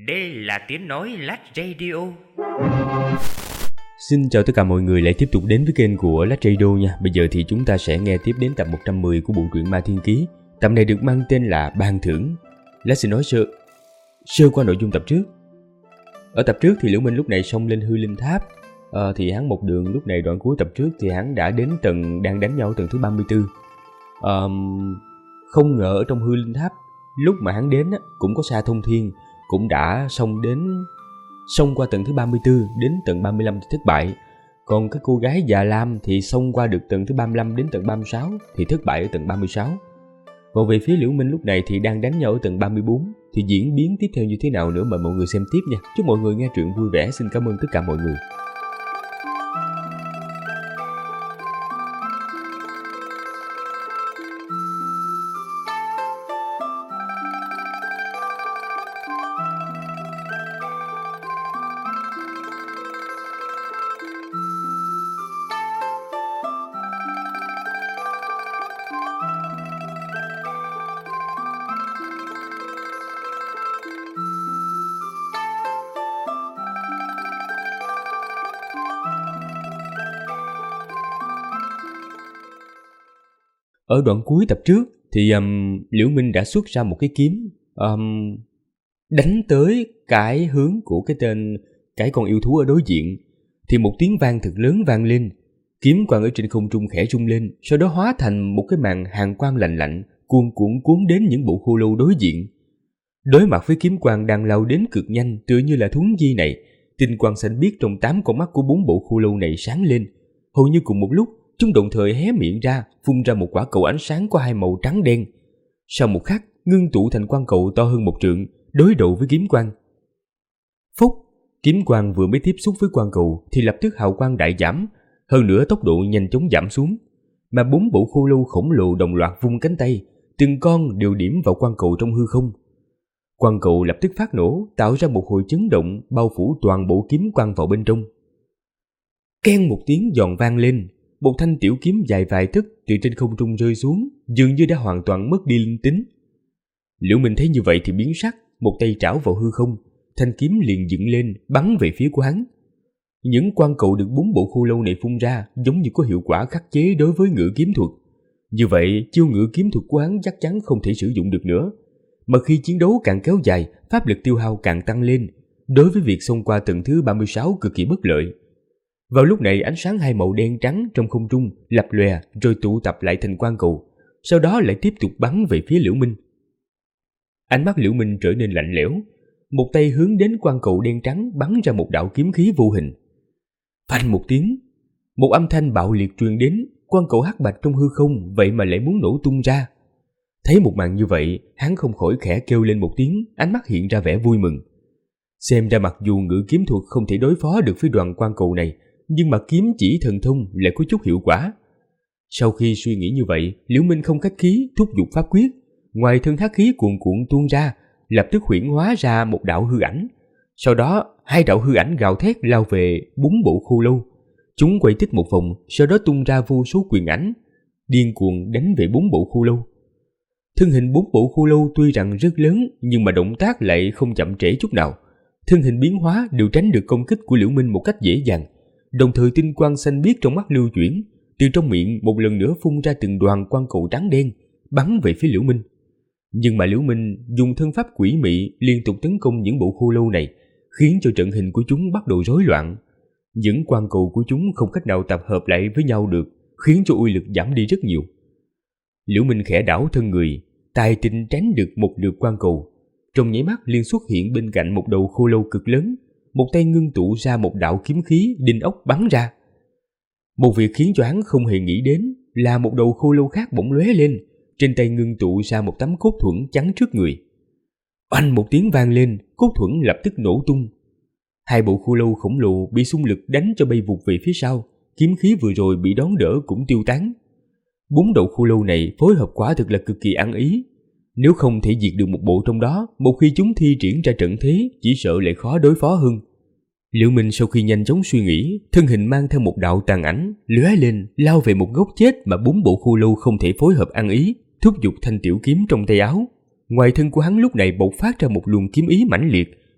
Đây là tiếng nói Lách Radio. Xin chào tất cả mọi người lại tiếp tục đến với kênh của Lách Radio nha. Bây giờ thì chúng ta sẽ nghe tiếp đến tập 110 của bộ truyện Ma Thiên Ký. Tập này được mang tên là Ban Thưởng. Lách xin nói sơ qua nội dung tập trước. Ở tập trước thì Liễu Minh lúc này xông lên Hư Linh Tháp. Thì hắn một đường lúc này đoạn cuối tập trước thì hắn đã đến đang đánh nhau ở tầng thứ 34. Không ngờ ở trong Hư Linh Tháp lúc mà hắn đến cũng có Sa Thông Thiên cũng đã xông qua tầng thứ 34 đến tầng 35 thì thất bại. Còn cái cô gái già lam thì xông qua được tầng thứ 35 đến tầng 36 thì thất bại ở tầng 36. Còn về phía Liễu Minh lúc này thì đang đánh nhau ở tầng 34 thì diễn biến tiếp theo như thế nào nữa mời mọi người xem tiếp nha. Chúc mọi người nghe truyện vui vẻ. Xin cảm ơn tất cả mọi người. Ở đoạn cuối tập trước thì Liễu Minh đã xuất ra một cái kiếm đánh tới cái hướng của cái con yêu thú ở đối diện. Thì một tiếng vang thật lớn vang lên, kiếm quang ở trên không trung khẽ rung lên, sau đó hóa thành một cái màn hàn quang lạnh lạnh cuốn đến những bộ khô lâu đối diện. Đối mặt với kiếm quang đang lao đến cực nhanh tựa như là thuấn di này, tinh quang xanh biếc trong 8 con mắt của 4 bộ khô lâu này sáng lên. Hầu như cùng một lúc chúng đồng thời hé miệng ra, phun ra một quả cầu ánh sáng có 2 màu trắng đen. Sau một khắc, ngưng tụ thành quang cầu to hơn 1 trượng, đối đầu với kiếm quang. Phúc, kiếm quang vừa mới tiếp xúc với quang cầu thì lập tức hào quang đại giảm, hơn nữa tốc độ nhanh chóng giảm xuống. Mà 4 bộ khô lâu khổng lồ đồng loạt vung cánh tay, từng con đều điểm vào quang cầu trong hư không. Quang cầu lập tức phát nổ, tạo ra một hồi chấn động bao phủ toàn bộ kiếm quang vào bên trong. Keng một tiếng giòn vang lên. Một thanh tiểu kiếm dài vài tấc từ trên không trung rơi xuống, dường như đã hoàn toàn mất đi linh tính. Liễu Minh thấy như vậy thì biến sắc, một tay trảo vào hư không, thanh kiếm liền dựng lên, bắn về phía của hắn. Những quang cầu được 4 bộ khô lâu này phun ra giống như có hiệu quả khắc chế đối với ngự kiếm thuật. Như vậy, chiêu ngự kiếm thuật của hắn chắc chắn không thể sử dụng được nữa. Mà khi chiến đấu càng kéo dài, pháp lực tiêu hao càng tăng lên, đối với việc xông qua tầng thứ 36 cực kỳ bất lợi. Vào lúc này ánh sáng 2 màu đen trắng trong không trung lập lòe rồi tụ tập lại thành quang cầu, sau đó lại tiếp tục bắn về phía Liễu Minh. Ánh mắt Liễu Minh trở nên lạnh lẽo, một tay hướng đến quang cầu đen trắng bắn ra một đạo kiếm khí vô hình. Phanh một tiếng, một âm thanh bạo liệt truyền đến, quang cầu hắc bạch trong hư không vậy mà lại muốn nổ tung ra. Thấy một màn như vậy, hắn không khỏi khẽ kêu lên một tiếng, ánh mắt hiện ra vẻ vui mừng. Xem ra mặc dù ngự kiếm thuật không thể đối phó được với đoàn quang cầu này, nhưng mà kiếm chỉ thần thông lại có chút hiệu quả. Sau khi suy nghĩ như vậy, Liễu Minh không khách khí thúc giục pháp quyết, ngoài thân hắc khí cuồn cuộn tuôn ra, lập tức huyễn hóa ra một đạo hư ảnh. Sau đó, 2 đạo hư ảnh gào thét lao về 4 bộ khô lâu. Chúng quay tích một vòng, sau đó tung ra vô số quyền ảnh, điên cuồng đánh về 4 bộ khô lâu. Thân hình 4 bộ khô lâu tuy rằng rất lớn, nhưng mà động tác lại không chậm trễ chút nào. Thân hình biến hóa đều tránh được công kích của Liễu Minh một cách dễ dàng. Đồng thời tinh quang xanh biếc trong mắt lưu chuyển, từ trong miệng một lần nữa phun ra từng đoàn quang cầu trắng đen, bắn về phía Liễu Minh. Nhưng mà Liễu Minh dùng thân pháp quỷ mị liên tục tấn công những bộ khô lâu này, khiến cho trận hình của chúng bắt đầu rối loạn. Những quang cầu của chúng không cách nào tập hợp lại với nhau được, khiến cho uy lực giảm đi rất nhiều. Liễu Minh khẽ đảo thân người, tài tình tránh được một lượt quang cầu. Trong nháy mắt liền xuất hiện bên cạnh một đầu khô lâu cực lớn, một tay ngưng tụ ra một đạo kiếm khí đinh ốc bắn ra. Một việc khiến cho hắn không hề nghĩ đến là một đầu khô lâu khác bỗng lóe lên, trên tay ngưng tụ ra một tấm cốt thuẫn chắn trước người. Oanh một tiếng vang lên, cốt thuẫn lập tức nổ tung. 2 bộ khô lâu khổng lồ bị xung lực đánh cho bay vụt về phía sau, kiếm khí vừa rồi bị đón đỡ cũng tiêu tán. 4 đầu khô lâu này phối hợp quả thực là cực kỳ ăn ý. Nếu không thể diệt được một bộ trong đó, một khi chúng thi triển ra trận thế, chỉ sợ lại khó đối phó hơn. Liễu Minh sau khi nhanh chóng suy nghĩ, thân hình mang theo một đạo tàn ảnh, lóe lên, lao về một góc chết mà 4 bộ khô lâu không thể phối hợp ăn ý, thúc giục thanh tiểu kiếm trong tay áo. Ngoài thân của hắn lúc này bộc phát ra một luồng kiếm ý mãnh liệt,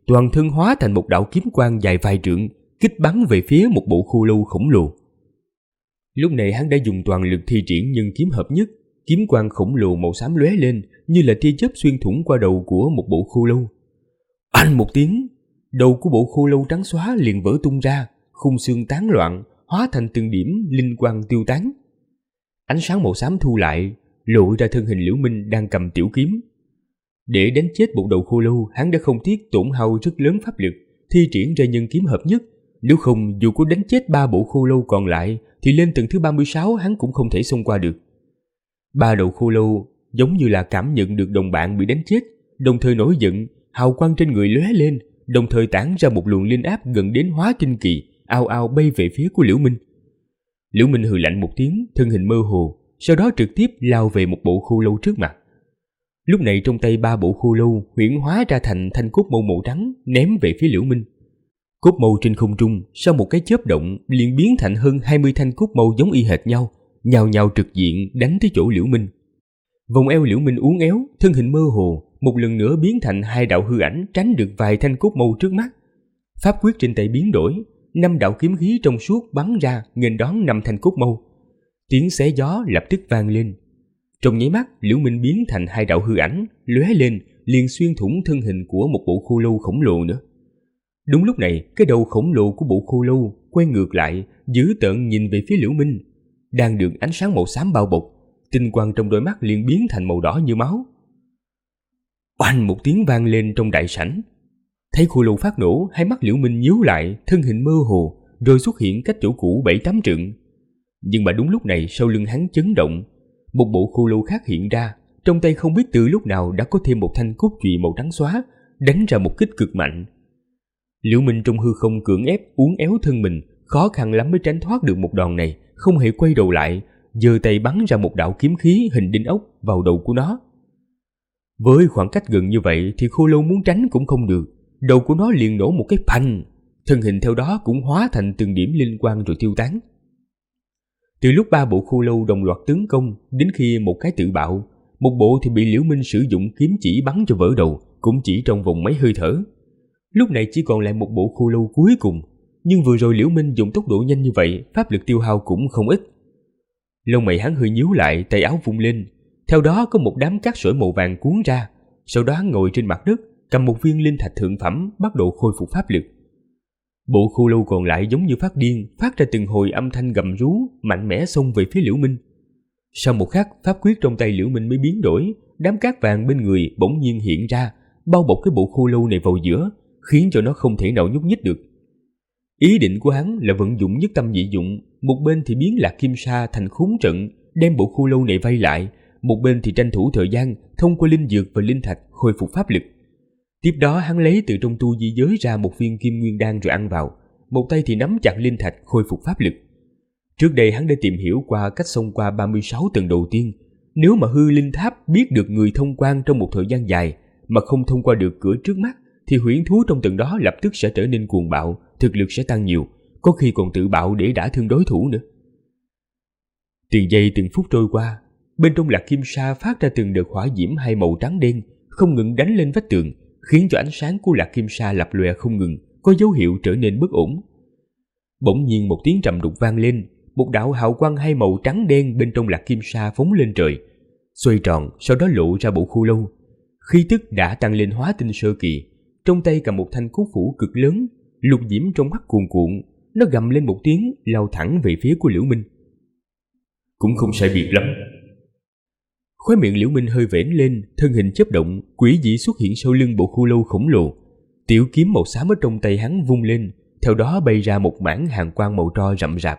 toàn thân hóa thành một đạo kiếm quang dài vài trượng, kích bắn về phía một bộ khô lâu khổng lồ. Lúc này hắn đã dùng toàn lực thi triển nhân kiếm hợp nhất, kiếm quang khổng lồ màu xám lóe lên như là tia chớp xuyên thủng qua đầu của một bộ khô lâu. Oanh một tiếng, đầu của bộ khô lâu trắng xóa liền vỡ tung ra, khung xương tán loạn, hóa thành từng điểm linh quang tiêu tán. Ánh sáng màu xám thu lại, lộ ra thân hình Liễu Minh đang cầm tiểu kiếm. Để đánh chết một đầu khô lâu, hắn đã không tiếc tổn hao rất lớn pháp lực, thi triển ra nhân kiếm hợp nhất. Nếu không, dù có đánh chết 3 bộ khô lâu còn lại, thì lên tầng thứ 36 hắn cũng không thể xông qua được. 3 đầu khô lâu giống như là cảm nhận được đồng bạn bị đánh chết, đồng thời nổi giận, hào quang trên người lóe lên, đồng thời tản ra một luồng linh áp gần đến hóa kinh kỳ, ào ào bay về phía của Liễu Minh. Liễu Minh hừ lạnh một tiếng, thân hình mơ hồ, sau đó trực tiếp lao về một bộ khô lâu trước mặt. Lúc này trong tay 3 bộ khô lâu huyễn hóa ra thành thanh cốt mâu màu trắng, ném về phía Liễu Minh. Cốt mâu trên không trung sau một cái chớp động liền biến thành hơn 20 thanh cốt mâu giống y hệt nhau, nhào nhào trực diện đánh tới chỗ Liễu Minh. Vòng eo Liễu Minh uốn éo, thân hình mơ hồ, một lần nữa biến thành 2 đạo hư ảnh tránh được vài thanh cốt mâu trước mắt. Pháp quyết trên tay biến đổi, 5 đạo kiếm khí trong suốt bắn ra nghênh đón 5 thanh cốt mâu. Tiếng xé gió lập tức vang lên. Trong nháy mắt, Liễu Minh biến thành 2 đạo hư ảnh, lóe lên liền xuyên thủng thân hình của một bộ khô lâu khổng lồ nữa. Đúng lúc này, cái đầu khổng lồ của bộ khô lâu quay ngược lại, dữ tợn nhìn về phía Liễu Minh. Đang được ánh sáng màu xám bao bọc, tinh quang trong đôi mắt liền biến thành màu đỏ như máu. Oanh một tiếng vang lên trong đại sảnh. Thấy khô lâu phát nổ, hai mắt Liễu Minh nhíu lại, thân hình mơ hồ, rồi xuất hiện cách chỗ cũ 7-8 trượng. Nhưng mà đúng lúc này sau lưng hắn chấn động, một bộ khô lâu khác hiện ra, trong tay không biết từ lúc nào đã có thêm một thanh cốt chùy màu trắng xóa, đánh ra một kích cực mạnh. Liễu Minh trong hư không cưỡng ép uốn éo thân mình, khó khăn lắm mới tránh thoát được một đòn này, không hề quay đầu lại, giơ tay bắn ra một đạo kiếm khí hình đinh ốc vào đầu của nó. Với khoảng cách gần như vậy thì khô lâu muốn tránh cũng không được, đầu của nó liền nổ một cái phanh, thân hình theo đó cũng hóa thành từng điểm linh quang rồi tiêu tán. Từ lúc 3 bộ khô lâu đồng loạt tấn công đến khi một cái tự bạo, một bộ thì bị Liễu Minh sử dụng kiếm chỉ bắn cho vỡ đầu, cũng chỉ trong vòng mấy hơi thở. Lúc này chỉ còn lại một bộ khô lâu cuối cùng, nhưng vừa rồi Liễu Minh dùng tốc độ nhanh như vậy, pháp lực tiêu hao cũng không ít. Lông mày hắn hơi nhíu lại, tay áo vung lên, theo đó có một đám cát sỏi màu vàng cuốn ra, sau đó hắn ngồi trên mặt đất, cầm một viên linh thạch thượng phẩm bắt đầu khôi phục pháp lực. Bộ khô lâu còn lại giống như phát điên, phát ra từng hồi âm thanh gầm rú, mạnh mẽ xông về phía Liễu Minh. Sau một khắc, pháp quyết trong tay Liễu Minh mới biến đổi, đám cát vàng bên người bỗng nhiên hiện ra, bao bọc cái bộ khô lâu này vào giữa, khiến cho nó không thể nào nhúc nhích được. Ý định của hắn là vận dụng nhất tâm nhị dụng, một bên thì biến Lạc Kim Sa thành khốn trận, đem bộ khô lâu này vây lại, một bên thì tranh thủ thời gian thông qua linh dược và linh thạch khôi phục pháp lực. Tiếp đó hắn lấy từ trong tu di giới ra một viên kim nguyên đan rồi ăn vào, một tay thì nắm chặt linh thạch khôi phục pháp lực. Trước đây hắn đã tìm hiểu qua cách xông qua 36 tầng đầu tiên, nếu mà hư linh tháp biết được người thông quan trong một thời gian dài mà không thông qua được cửa trước mắt, thì huyễn thú trong tầng đó lập tức sẽ trở nên cuồng bạo, thực lực sẽ tăng nhiều, có khi còn tự bạo để đả thương đối thủ nữa. Từng giây từng phút trôi qua, bên trong Lạc Kim Sa phát ra từng đợt hỏa diễm hai màu trắng đen, không ngừng đánh lên vách tường, khiến cho ánh sáng của Lạc Kim Sa lập lòe không ngừng, có dấu hiệu trở nên bất ổn. Bỗng nhiên một tiếng trầm đục vang lên, một đạo hào quang hai màu trắng đen bên trong Lạc Kim Sa phóng lên trời, xoay tròn, sau đó lộ ra bộ khô lâu. Khí tức đã tăng lên hóa tinh sơ kỳ, trong tay cầm một thanh cốt phủ cực lớn, lục diễm trong mắt cuồn cuộn, nó gầm lên một tiếng, lao thẳng về phía của Liễu Minh. Cũng không sai biệt lắm. Khóe miệng Liễu Minh hơi vểnh lên, thân hình chớp động, quỷ dị xuất hiện sau lưng bộ khô lâu khổng lồ. Tiểu kiếm màu xám ở trong tay hắn vung lên, theo đó bay ra một mảng hàn quang màu tro rậm rạp.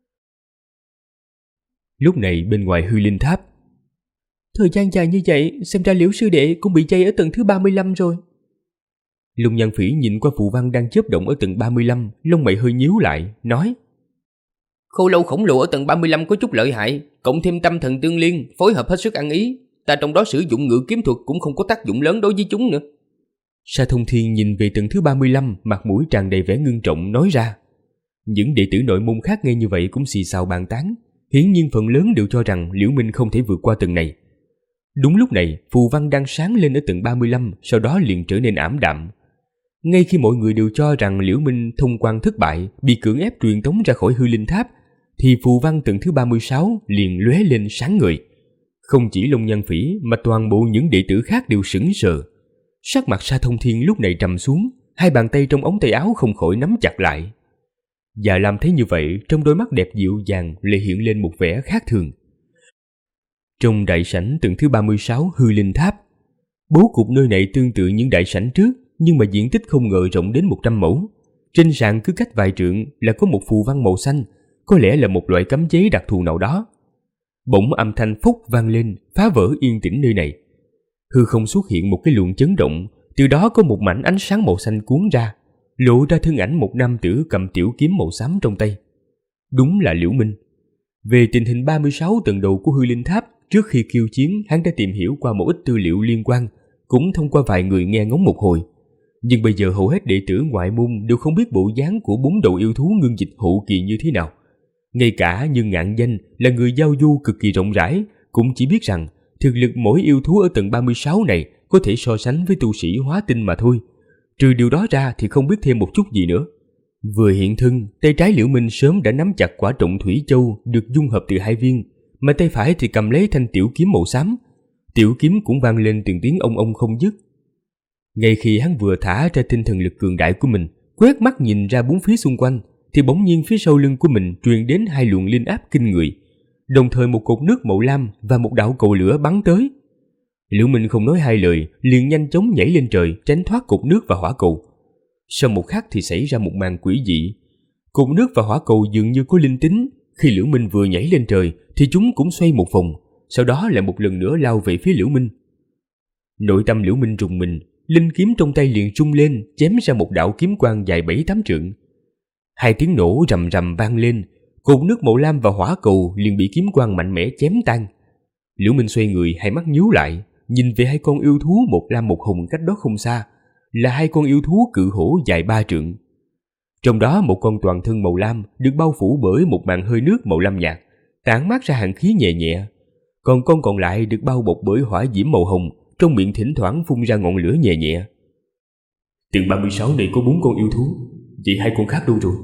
Lúc này bên ngoài hư linh tháp, thời gian dài như vậy, xem ra Liễu sư đệ cũng bị dây ở tầng thứ 35 rồi. Lục Nhan Phỉ nhìn qua phù văn đang chớp động ở tầng 35, lông mày hơi nhíu lại, nói: Khô lâu khổng lồ ở tầng 35 có chút lợi hại, cộng thêm tâm thần tương liên, phối hợp hết sức ăn ý, ta trong đó sử dụng ngự kiếm thuật cũng không có tác dụng lớn đối với chúng nữa. Sa Thông Thiên nhìn về tầng thứ 35, mặt mũi tràn đầy vẻ ngưng trọng nói ra. Những đệ tử nội môn khác nghe như vậy cũng xì xào bàn tán, hiển nhiên phần lớn đều cho rằng Liễu Minh không thể vượt qua tầng này. Đúng lúc này, phù văn đang sáng lên ở tầng 35, sau đó liền trở nên ảm đạm. Ngay khi mọi người đều cho rằng Liễu Minh thông quan thất bại, bị cưỡng ép truyền tống ra khỏi hư linh tháp, thì phù văn tầng thứ 36 liền lóe lên sáng ngời. Không chỉ Long Nhan Phỉ mà toàn bộ những đệ tử khác đều sững sờ. Sắc mặt Sa Thông Thiên lúc này trầm xuống, hai bàn tay trong ống tay áo không khỏi nắm chặt lại. Và làm thấy như vậy, trong đôi mắt đẹp dịu dàng lại hiện lên một vẻ khác thường. Trong đại sảnh tầng thứ 36 hư linh tháp, bố cục nơi này tương tự những đại sảnh trước, nhưng mà diện tích không ngờ rộng đến 100 mẫu. Trên sàn cứ cách vài trượng là có một phù văn màu xanh, có lẽ là một loại cấm chế đặc thù nào đó. Bỗng âm thanh phốc vang lên, phá vỡ yên tĩnh nơi này. Hư không xuất hiện một cái luồng chấn động, từ đó có một mảnh ánh sáng màu xanh cuốn ra, lộ ra thân ảnh một nam tử cầm tiểu kiếm màu xám trong tay. Đúng là Liễu Minh. Về tình hình 36 tầng đầu của hư linh tháp, trước khi khiêu chiến hắn đã tìm hiểu qua một ít tư liệu liên quan, cũng thông qua vài người nghe ngóng một hồi. Nhưng bây giờ hầu hết đệ tử ngoại môn đều không biết bộ dáng của 4 đầu yêu thú ngưng dịch hậu kỳ như thế nào. Ngay cả Nhưng Ngạn Danh là người giao du cực kỳ rộng rãi, cũng chỉ biết rằng thực lực mỗi yêu thú ở tầng 36 này có thể so sánh với tu sĩ hóa tinh mà thôi. Trừ điều đó ra thì không biết thêm một chút gì nữa. Vừa hiện thân, tay trái Liễu Minh sớm đã nắm chặt quả Trọng Thủy Châu được dung hợp từ 2 viên, mà tay phải thì cầm lấy thanh tiểu kiếm màu xám. Tiểu kiếm cũng vang lên từng tiếng ông ông không dứt. Ngay khi hắn vừa thả ra tinh thần lực cường đại của mình, quét mắt nhìn ra bốn phía xung quanh, thì bỗng nhiên phía sau lưng của mình truyền đến 2 luồng linh áp kinh người. Đồng thời một cột nước màu lam và một đạo cầu lửa bắn tới. Liễu Minh không nói hai lời, liền nhanh chóng nhảy lên trời tránh thoát cột nước và hỏa cầu. Sau một khắc thì xảy ra một màn quỷ dị. Cột nước và hỏa cầu dường như có linh tính, khi Liễu Minh vừa nhảy lên trời thì chúng cũng xoay một vòng, sau đó lại một lần nữa lao về phía Liễu Minh. Nội tâm Liễu Minh rùng mình, linh kiếm trong tay liền rung lên, chém ra một đạo kiếm quang dài 7-8 trượng. 2 tiếng nổ rầm rầm vang lên, cột nước màu lam và hỏa cầu liền bị kiếm quang mạnh mẽ chém tan. Liễu Minh xoay người, hai mắt nhíu lại, nhìn về 2 con yêu thú một lam một hồng cách đó không xa, là 2 con yêu thú cự hổ dài 3 trượng. Trong đó một con toàn thân màu lam được bao phủ bởi một màn hơi nước màu lam nhạt, tản mát ra hàn khí nhẹ nhẹ, còn con còn lại được bao bọc bởi hỏa diễm màu hồng, trong miệng thỉnh thoảng phun ra ngọn lửa nhẹ nhẹ. Tầng 36 này có 4 con yêu thú, vậy 2 con khác đâu rồi?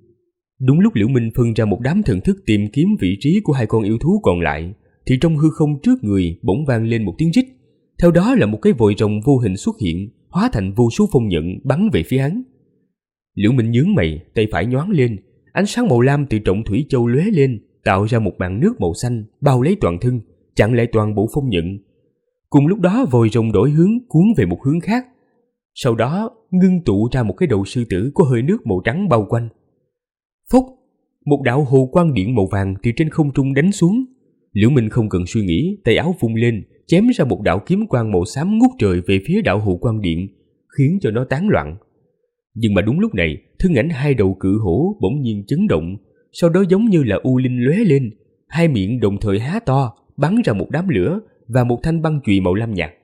Đúng lúc Liễu Minh phân ra một đám thần thức tìm kiếm vị trí của 2 con yêu thú còn lại, thì trong hư không trước người bỗng vang lên một tiếng rít. Theo đó là một cái vòi rồng vô hình xuất hiện, hóa thành vô số phong nhận bắn về phía hắn. Liễu Minh nhướng mày, tay phải nhoáng lên, ánh sáng màu lam từ Trọng Thủy Châu lóe lên, tạo ra một màn nước màu xanh bao lấy toàn thân, chặn lại toàn bộ phong nhận. Cùng lúc đó vòi rồng đổi hướng cuốn về một hướng khác, sau đó ngưng tụ ra một cái đầu sư tử có hơi nước màu trắng bao quanh. Phốc, một đạo hồ quang điện màu vàng từ trên không trung đánh xuống. Liễu Minh không cần suy nghĩ, tay áo vung lên, chém ra một đạo kiếm quang màu xám ngút trời về phía đạo hồ quang điện, khiến cho nó tán loạn. Nhưng mà đúng lúc này, thân ảnh 2 đầu cự hổ bỗng nhiên chấn động, sau đó giống như là u linh lóe lên, 2 miệng đồng thời há to, bắn ra một đám lửa và một thanh băng chùy màu lam nhạt.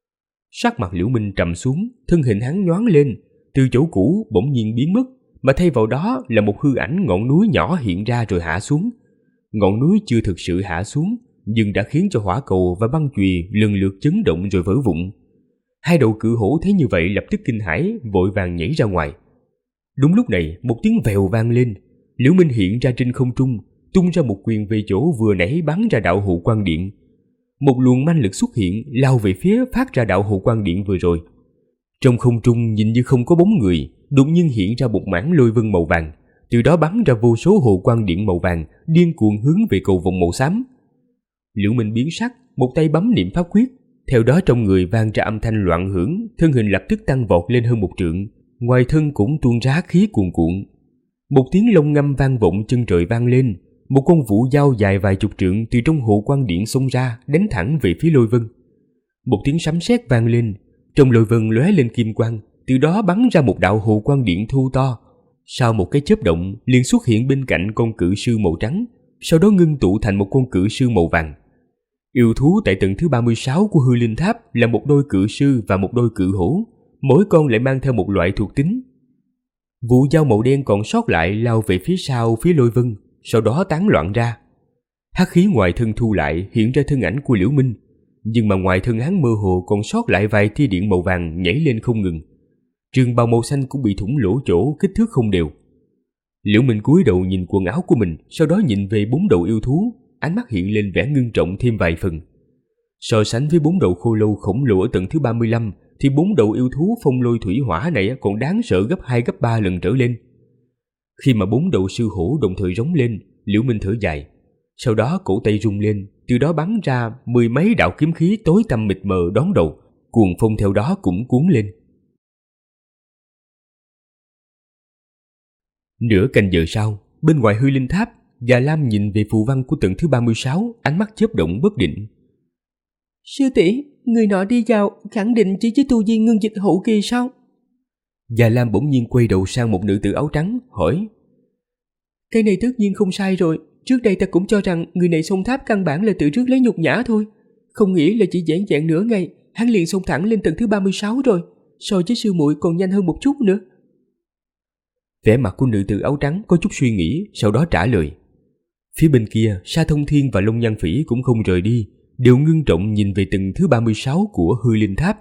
Sắc mặt Liễu Minh trầm xuống, thân hình hắn nhoáng lên, từ chỗ cũ bỗng nhiên biến mất, mà thay vào đó là một hư ảnh ngọn núi nhỏ hiện ra rồi hạ xuống. Ngọn núi chưa thực sự hạ xuống, nhưng đã khiến cho hỏa cầu và băng chùy lần lượt chấn động rồi vỡ vụn. 2 đầu cự hổ thấy như vậy lập tức kinh hãi, vội vàng nhảy ra ngoài. Đúng lúc này, một tiếng vèo vang lên, Liễu Minh hiện ra trên không trung, tung ra một quyền về chỗ vừa nãy bắn ra đạo hồ quang điện. Một luồng manh lực xuất hiện, lao về phía phát ra đạo hồ quang điện vừa rồi. Trong không trung nhìn như không có bóng người, đột nhiên hiện ra một mảng lôi vân màu vàng, từ đó bắn ra vô số hồ quang điện màu vàng, điên cuồng hướng về cầu vồng màu xám. Liễu Minh biến sắc, một tay bấm niệm pháp quyết, theo đó trong người vang ra âm thanh loạn hưởng, thân hình lập tức tăng vọt lên hơn 1 trượng, ngoài thân cũng tuôn ra khí cuồn cuộn. Một tiếng long ngâm vang vọng chân trời vang lên, một con vũ dao dài vài chục trượng từ trong hồ quang điện xông ra, đánh thẳng về phía lôi vân. Một tiếng sấm sét vang lên, trong lôi vân lóe lên kim quang, từ đó bắn ra một đạo hồ quang điện thu to. Sau một cái chớp động, liền xuất hiện bên cạnh con cự sư màu trắng, sau đó ngưng tụ thành một con cự sư màu vàng. Yêu thú tại tầng thứ 36 của hư linh tháp là một đôi cự sư và một đôi cự hổ, mỗi con lại mang theo một loại thuộc tính. Vụ dao màu đen còn sót lại lao về phía sau phía lôi vân, sau đó tán loạn ra. Hắc khí ngoài thân thu lại hiện ra thân ảnh của Liễu Minh, nhưng mà ngoài thân hắn mơ hồ còn sót lại vài tia điện màu vàng nhảy lên không ngừng. Trường bào màu xanh cũng bị thủng lỗ chỗ, kích thước không đều. Liễu Minh cúi đầu nhìn quần áo của mình, sau đó nhìn về bốn đầu yêu thú, ánh mắt hiện lên vẻ ngưng trọng thêm vài phần. So sánh với bốn đầu khô lâu khổng lồ ở tầng thứ 35 thì bốn đầu yêu thú phong lôi thủy hỏa này còn đáng sợ gấp 2 gấp 3 lần trở lên. Khi mà bốn đầu sư hổ đồng thời rống lên, Liễu Minh thở dài, sau đó cổ tay rung lên, từ đó bắn ra 10 mấy đạo kiếm khí tối tăm mịt mờ đón đầu, cuồng phong theo đó cũng cuốn lên. Nửa canh giờ sau, bên ngoài Hư Linh Tháp, Già Lam nhìn về phù văn của tầng thứ 36, ánh mắt chớp động bất định. Sư tỷ, người nọ đi vào khẳng định chỉ với tu vi ngưng dịch hậu kỳ sao? Già Lam bỗng nhiên quay đầu sang một nữ tử áo trắng, hỏi. Cái này tất nhiên không sai rồi. Trước đây ta cũng cho rằng người này xông tháp căn bản là tự rước lấy nhục nhã thôi. Không nghĩ là chỉ vẻn vẹn nửa ngày, hắn liền xông thẳng lên tầng thứ 36 rồi. So với sư muội còn nhanh hơn một chút nữa. Vẻ mặt của nữ tử áo trắng có chút suy nghĩ, sau đó trả lời. Phía bên kia, Sa Thông Thiên và Long Nhan Phỉ cũng không rời đi, đều ngưng trọng nhìn về tầng thứ 36 của Hư Linh Tháp.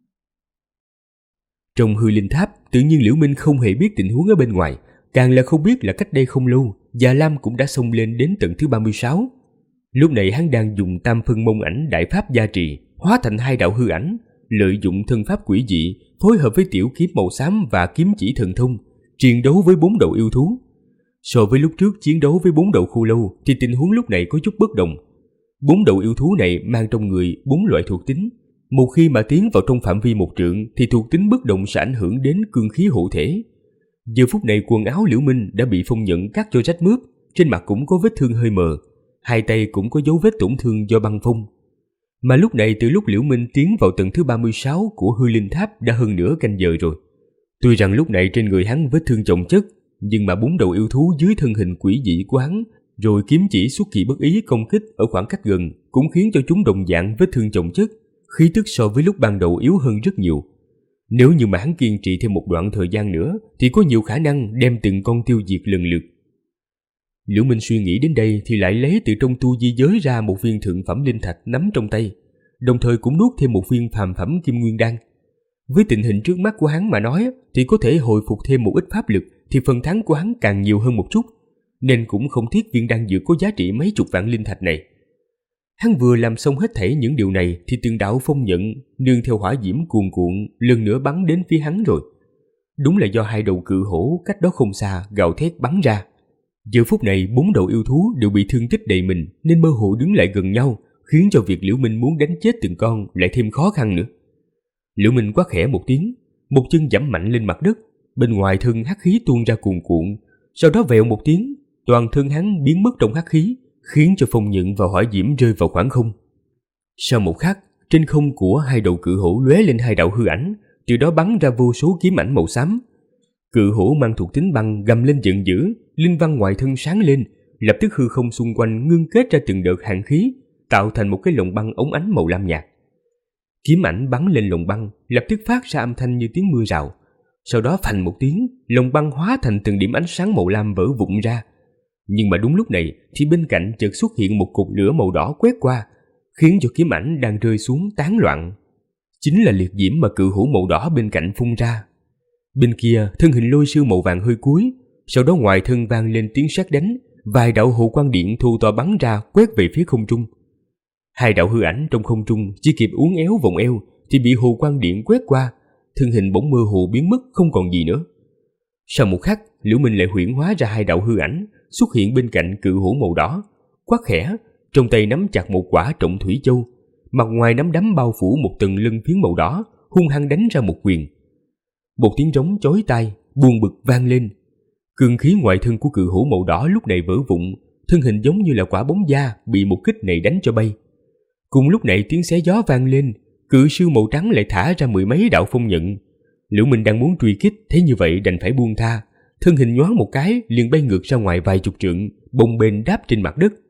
Trong Hư Linh Tháp, tự nhiên Liễu Minh không hề biết tình huống ở bên ngoài, càng là không biết là cách đây không lâu, Già Lam cũng đã xông lên đến tầng thứ 36. Lúc này hắn đang dùng tam phân mông ảnh đại pháp gia trì, hóa thành hai đạo hư ảnh, lợi dụng thân pháp quỷ dị, phối hợp với tiểu kiếm màu xám và kiếm chỉ thần thông, chiến đấu với bốn đầu yêu thú. So với lúc trước chiến đấu với bốn đầu khô lâu thì tình huống lúc này có chút bất đồng. Bốn đầu yêu thú này mang trong người bốn loại thuộc tính. Một khi mà tiến vào trong phạm vi một trượng thì thuộc tính bất động sẽ ảnh hưởng đến cương khí hộ thể. Giờ phút này quần áo Liễu Minh đã bị phong nhận cắt cho rách mướp, trên mặt cũng có vết thương hơi mờ, hai tay cũng có dấu vết tổn thương do băng phong. Mà lúc này từ lúc Liễu Minh tiến vào tầng thứ 36 của Hư Linh Tháp đã hơn nửa canh giờ rồi. Tuy rằng lúc này trên người hắn vết thương chồng chất, nhưng mà bốn đầu yêu thú dưới thân hình quỷ dị của hắn, rồi kiếm chỉ xuất kỳ bất ý công kích ở khoảng cách gần, cũng khiến cho chúng đồng dạng vết thương chồng chất, khí tức so với lúc ban đầu yếu hơn rất nhiều. Nếu như mà hắn kiên trì thêm một đoạn thời gian nữa thì có nhiều khả năng đem từng con tiêu diệt lần lượt. Liễu Minh suy nghĩ đến đây thì lại lấy từ trong tu di giới ra một viên thượng phẩm linh thạch nắm trong tay, đồng thời cũng nuốt thêm một viên phàm phẩm kim nguyên đan. Với tình hình trước mắt của hắn mà nói thì có thể hồi phục thêm một ít pháp lực thì phần thắng của hắn càng nhiều hơn một chút, nên cũng không thiết viên đan dược có giá trị mấy chục vạn linh thạch này. Hắn vừa làm xong hết thảy những điều này thì từng đạo phong nhận nương theo hỏa diễm cuồn cuộn lần nữa bắn đến phía hắn rồi. Đúng là do hai đầu cự hổ cách đó không xa gào thét bắn ra. Giờ phút này bốn đầu yêu thú đều bị thương tích đầy mình nên mơ hồ đứng lại gần nhau, khiến cho việc Liễu Minh muốn đánh chết từng con lại thêm khó khăn nữa. Liễu Minh quát khẽ một tiếng, một chân giẫm mạnh lên mặt đất, bên ngoài thân hắc khí tuôn ra cuồn cuộn, sau đó vèo một tiếng, toàn thân hắn biến mất trong hắc khí, khiến cho phong nhận và hỏa diễm rơi vào khoảng không. Sau một khắc, trên không của hai đầu cự hổ lóe lên hai đạo hư ảnh, từ đó bắn ra vô số kiếm ảnh màu xám. Cự hổ mang thuộc tính băng gầm lên giận dữ, linh văn ngoài thân sáng lên, lập tức hư không xung quanh ngưng kết ra từng đợt hàn khí, tạo thành một cái lồng băng óng ánh màu lam nhạt. Kiếm ảnh bắn lên lồng băng, lập tức phát ra âm thanh như tiếng mưa rào. Sau đó phành một tiếng, lồng băng hóa thành từng điểm ánh sáng màu lam vỡ vụn ra. Nhưng mà đúng lúc này thì bên cạnh chợt xuất hiện một cột lửa màu đỏ quét qua, khiến cho kiếm ảnh đang rơi xuống tán loạn. Chính là liệt diễm mà cự hổ màu đỏ bên cạnh phun ra. Bên kia, thân hình lôi sư màu vàng hơi cúi, sau đó ngoài thân vang lên tiếng sét đánh, vài đạo hồ quang điện thô to bắn ra quét về phía không trung. Hai đạo hư ảnh trong không trung chỉ kịp uốn éo vòng eo thì bị hồ quang điện quét qua, thân hình bỗng mơ hồ biến mất không còn gì nữa. Sau một khắc, Liễu Minh lại huyễn hóa ra hai đạo hư ảnh xuất hiện bên cạnh cự hổ màu đỏ, quát khẽ, trong tay nắm chặt một quả trọng thủy châu, mặt ngoài nắm đấm bao phủ một tầng lân phiến màu đỏ, hung hăng đánh ra một quyền. Một tiếng rống chói tai buồn bực vang lên. Cương khí ngoại thân của cự hổ màu đỏ lúc này vỡ vụn, thân hình giống như là quả bóng da bị một kích này đánh cho bay. Cùng lúc này tiếng xé gió vang lên, cự sư màu trắng lại thả ra mười mấy đạo phong nhận. Liễu Minh đang muốn truy kích, thế như vậy đành phải buông tha, thân hình nhoáng một cái liền bay ngược ra ngoài vài chục trượng, bồng bềnh đáp trên mặt đất.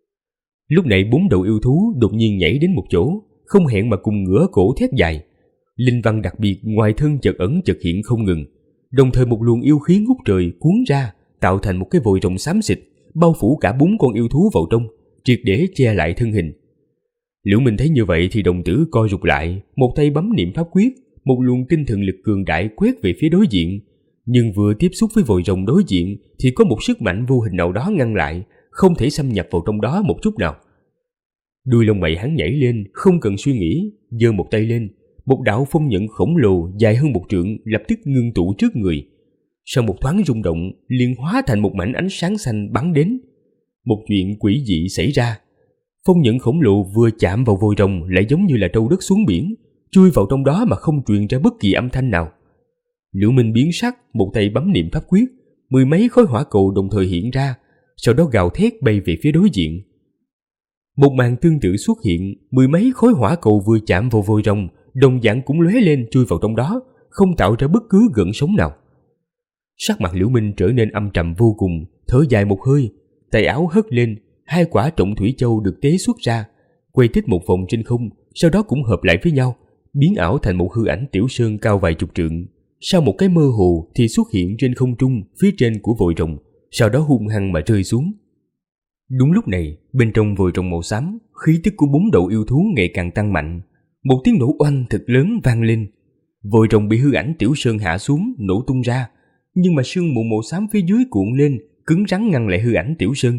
Lúc này bốn đầu yêu thú đột nhiên nhảy đến một chỗ, không hẹn mà cùng ngửa cổ thét dài. Linh văn đặc biệt ngoài thân chợt ẩn chợt hiện không ngừng, đồng thời một luồng yêu khí ngút trời cuốn ra, tạo thành một cái vòi rồng xám xịt, bao phủ cả bốn con yêu thú vào trong, triệt để che lại thân hình. Liễu Minh thấy như vậy thì đồng tử co rụt lại, một tay bấm niệm pháp quyết, một luồng tinh thần lực cường đại quét về phía đối diện, nhưng vừa tiếp xúc với vòi rồng đối diện thì có một sức mạnh vô hình nào đó ngăn lại, không thể xâm nhập vào trong đó một chút nào. Đuôi lông mày hắn nhảy lên, không cần suy nghĩ, giơ một tay lên, một đạo phong nhận khổng lồ dài hơn 1 trượng lập tức ngưng tụ trước người. Sau một thoáng rung động, liền hóa thành một mảnh ánh sáng xanh bắn đến. Một chuyện quỷ dị xảy ra. Phong nhận khổng lồ vừa chạm vào vòi rồng lại giống như là trâu đất xuống biển, chui vào trong đó mà không truyền ra bất kỳ âm thanh nào. Liễu Minh biến sắc, một tay bấm niệm pháp quyết, 10 mấy khối hỏa cầu đồng thời hiện ra, sau đó gào thét bay về phía đối diện. Một màn tương tự xuất hiện, 10 mấy khối hỏa cầu vừa chạm vào vòi rồng, đồng dạng cũng lóe lên chui vào trong đó, không tạo ra bất cứ gợn sóng nào. Sắc mặt Liễu Minh trở nên âm trầm vô cùng, thở dài một hơi, tay áo hất lên, 2 quả trọng thủy châu được tế xuất ra, quay tích một vòng trên không, sau đó cũng hợp lại với nhau, biến ảo thành một hư ảnh tiểu sơn cao vài chục trượng. Sau một cái mơ hồ thì xuất hiện trên không trung phía trên của vòi rồng, sau đó hung hăng mà rơi xuống. Đúng lúc này, bên trong vòi rồng màu xám, khí tức của 4 đầu yêu thú ngày càng tăng mạnh. Một tiếng nổ oanh thật lớn vang lên. Vòi rồng bị hư ảnh tiểu sơn hạ xuống, nổ tung ra, nhưng mà sương mù màu xám phía dưới cuộn lên, cứng rắn ngăn lại hư ảnh tiểu sơn.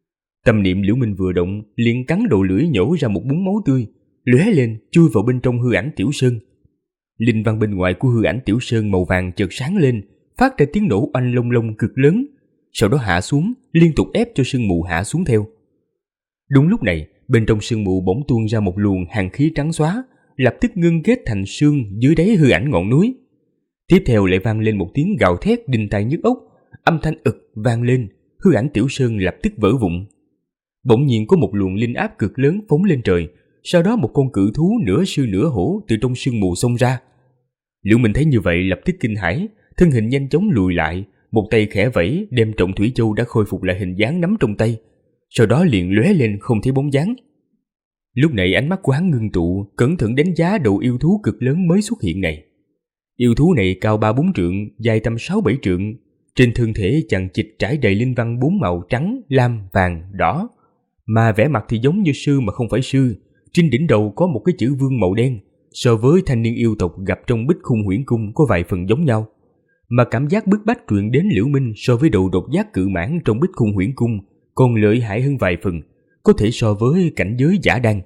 Tâm niệm Liễu Minh vừa động, liền cắn đầu lưỡi nhổ ra một búng máu tươi, lóe lên chui vào bên trong hư ảnh tiểu sơn. Linh văn bên ngoài của hư ảnh tiểu sơn màu vàng chợt sáng lên, phát ra tiếng nổ oanh long long cực lớn, sau đó hạ xuống, liên tục ép cho sương mù hạ xuống theo. Đúng lúc này, bên trong sương mù bỗng tuôn ra một luồng hàn khí trắng xóa, lập tức ngưng kết thành sương dưới đáy hư ảnh ngọn núi. Tiếp theo lại vang lên một tiếng gào thét đinh tai nhức óc, âm thanh ực vang lên, hư ảnh tiểu sơn lập tức vỡ vụn. Bỗng nhiên có một luồng linh áp cực lớn phóng lên trời, sau đó một con cự thú nửa sư nửa hổ từ trong sương mù xông ra. Liễu Minh thấy như vậy lập tức kinh hãi, thân hình nhanh chóng lùi lại, một tay khẽ vẫy đem trọng thủy châu đã khôi phục lại hình dáng nắm trong tay, sau đó liền lóe lên không thấy bóng dáng. Lúc này ánh mắt của hắn ngưng tụ, cẩn thận đánh giá đầu yêu thú cực lớn mới xuất hiện này. Yêu thú này cao 3-4 trượng, dài tầm 6-7 trượng, trên thân thể chằng chịt trải đầy linh văn 4 màu trắng, lam, vàng, đỏ, mà vẻ mặt thì giống như sư mà không phải sư. Trên đỉnh đầu có một cái chữ vương màu đen, so với thanh niên yêu tộc gặp trong Bích Khung Huyễn Cung có vài phần giống nhau, mà cảm giác bức bách truyền đến Liễu Minh so với đầu độc giác cự mãn trong Bích Khung Huyễn Cung còn lợi hại hơn vài phần, có thể so với cảnh giới giả đan.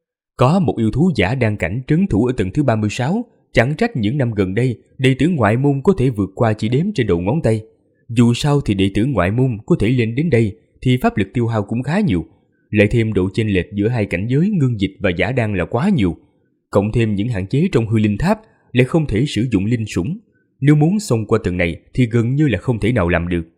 Có một yêu thú giả đan cảnh trấn thủ ở tầng thứ 36, chẳng trách những năm gần đây đệ tử ngoại môn có thể vượt qua chỉ đếm trên đầu ngón tay. Dù sao thì đệ tử ngoại môn có thể lên đến đây thì pháp lực tiêu hao cũng khá nhiều, lại thêm độ chênh lệch giữa hai cảnh giới ngưng dịch và giả đan là quá nhiều, cộng thêm những hạn chế trong hư linh tháp lại không thể sử dụng linh sủng, nếu muốn xông qua tầng này thì gần như là không thể nào làm được.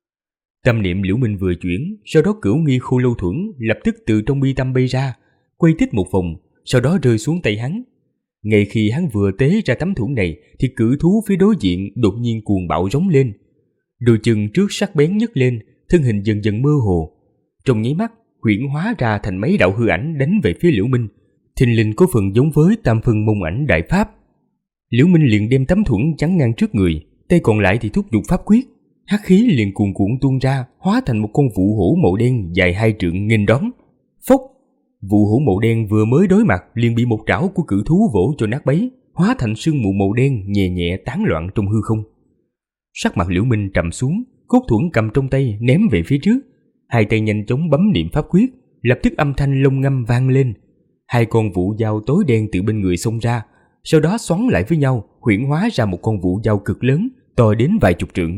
Tâm niệm Liễu Minh vừa chuyển, sau đó Cửu Nghi Khô Lâu Thuẫn lập tức từ trong mi tâm bay ra, quay tích một vòng, sau đó rơi xuống tay hắn. Ngay khi hắn vừa tế ra tấm thuẫn này thì cự thú phía đối diện đột nhiên cuồng bạo rống lên, đôi chân trước sắc bén nhấc lên, thân hình dần dần mơ hồ, trong nháy mắt huyễn hóa ra thành mấy đạo hư ảnh đánh về phía Liễu Minh, thình lình có phần giống với Tam Phân Môn Ảnh Đại Pháp. Liễu Minh liền đem tấm thuẫn chắn ngang trước người, tay còn lại thì thúc giục pháp quyết, hắc khí liền cuồn cuộn tuôn ra, hóa thành một con vụ hổ màu đen dài 2 trượng nghênh đón. Phốc! Vụ hổ màu đen vừa mới đối mặt liền bị một trảo của cự thú vỗ cho nát bấy, hóa thành sương mù màu đen nhẹ nhẹ tán loạn trong hư không. Sắc mặt Liễu Minh trầm xuống, cốt thuẫn cầm trong tay ném về phía trước, hai tay nhanh chóng bấm niệm pháp quyết, lập tức âm thanh lông ngâm vang lên. 2 con vụ dao tối đen từ bên người xông ra, sau đó xoắn lại với nhau, huyễn hóa ra một con vụ dao cực lớn, to đến vài chục trượng.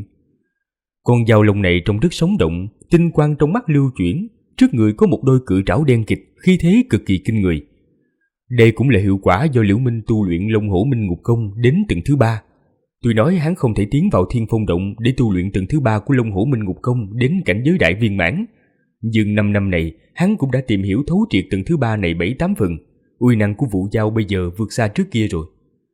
Con dao lông này trông rất sống động, tinh quang trong mắt lưu chuyển, trước người có một đôi cự trảo đen kịt, khí thế cực kỳ kinh người. Đây cũng là hiệu quả do Liễu Minh tu luyện Long Hổ Minh Ngục Công đến tầng thứ 3. Tuy nói hắn không thể tiến vào Thiên Phong Động để tu luyện tầng thứ 3 của Long Hổ Minh Ngục Công đến cảnh giới đại viên mãn, nhưng 5 năm này hắn cũng đã tìm hiểu thấu triệt tầng thứ 3 này 7-8 phần. Uy năng của vụ dao bây giờ vượt xa trước kia rồi.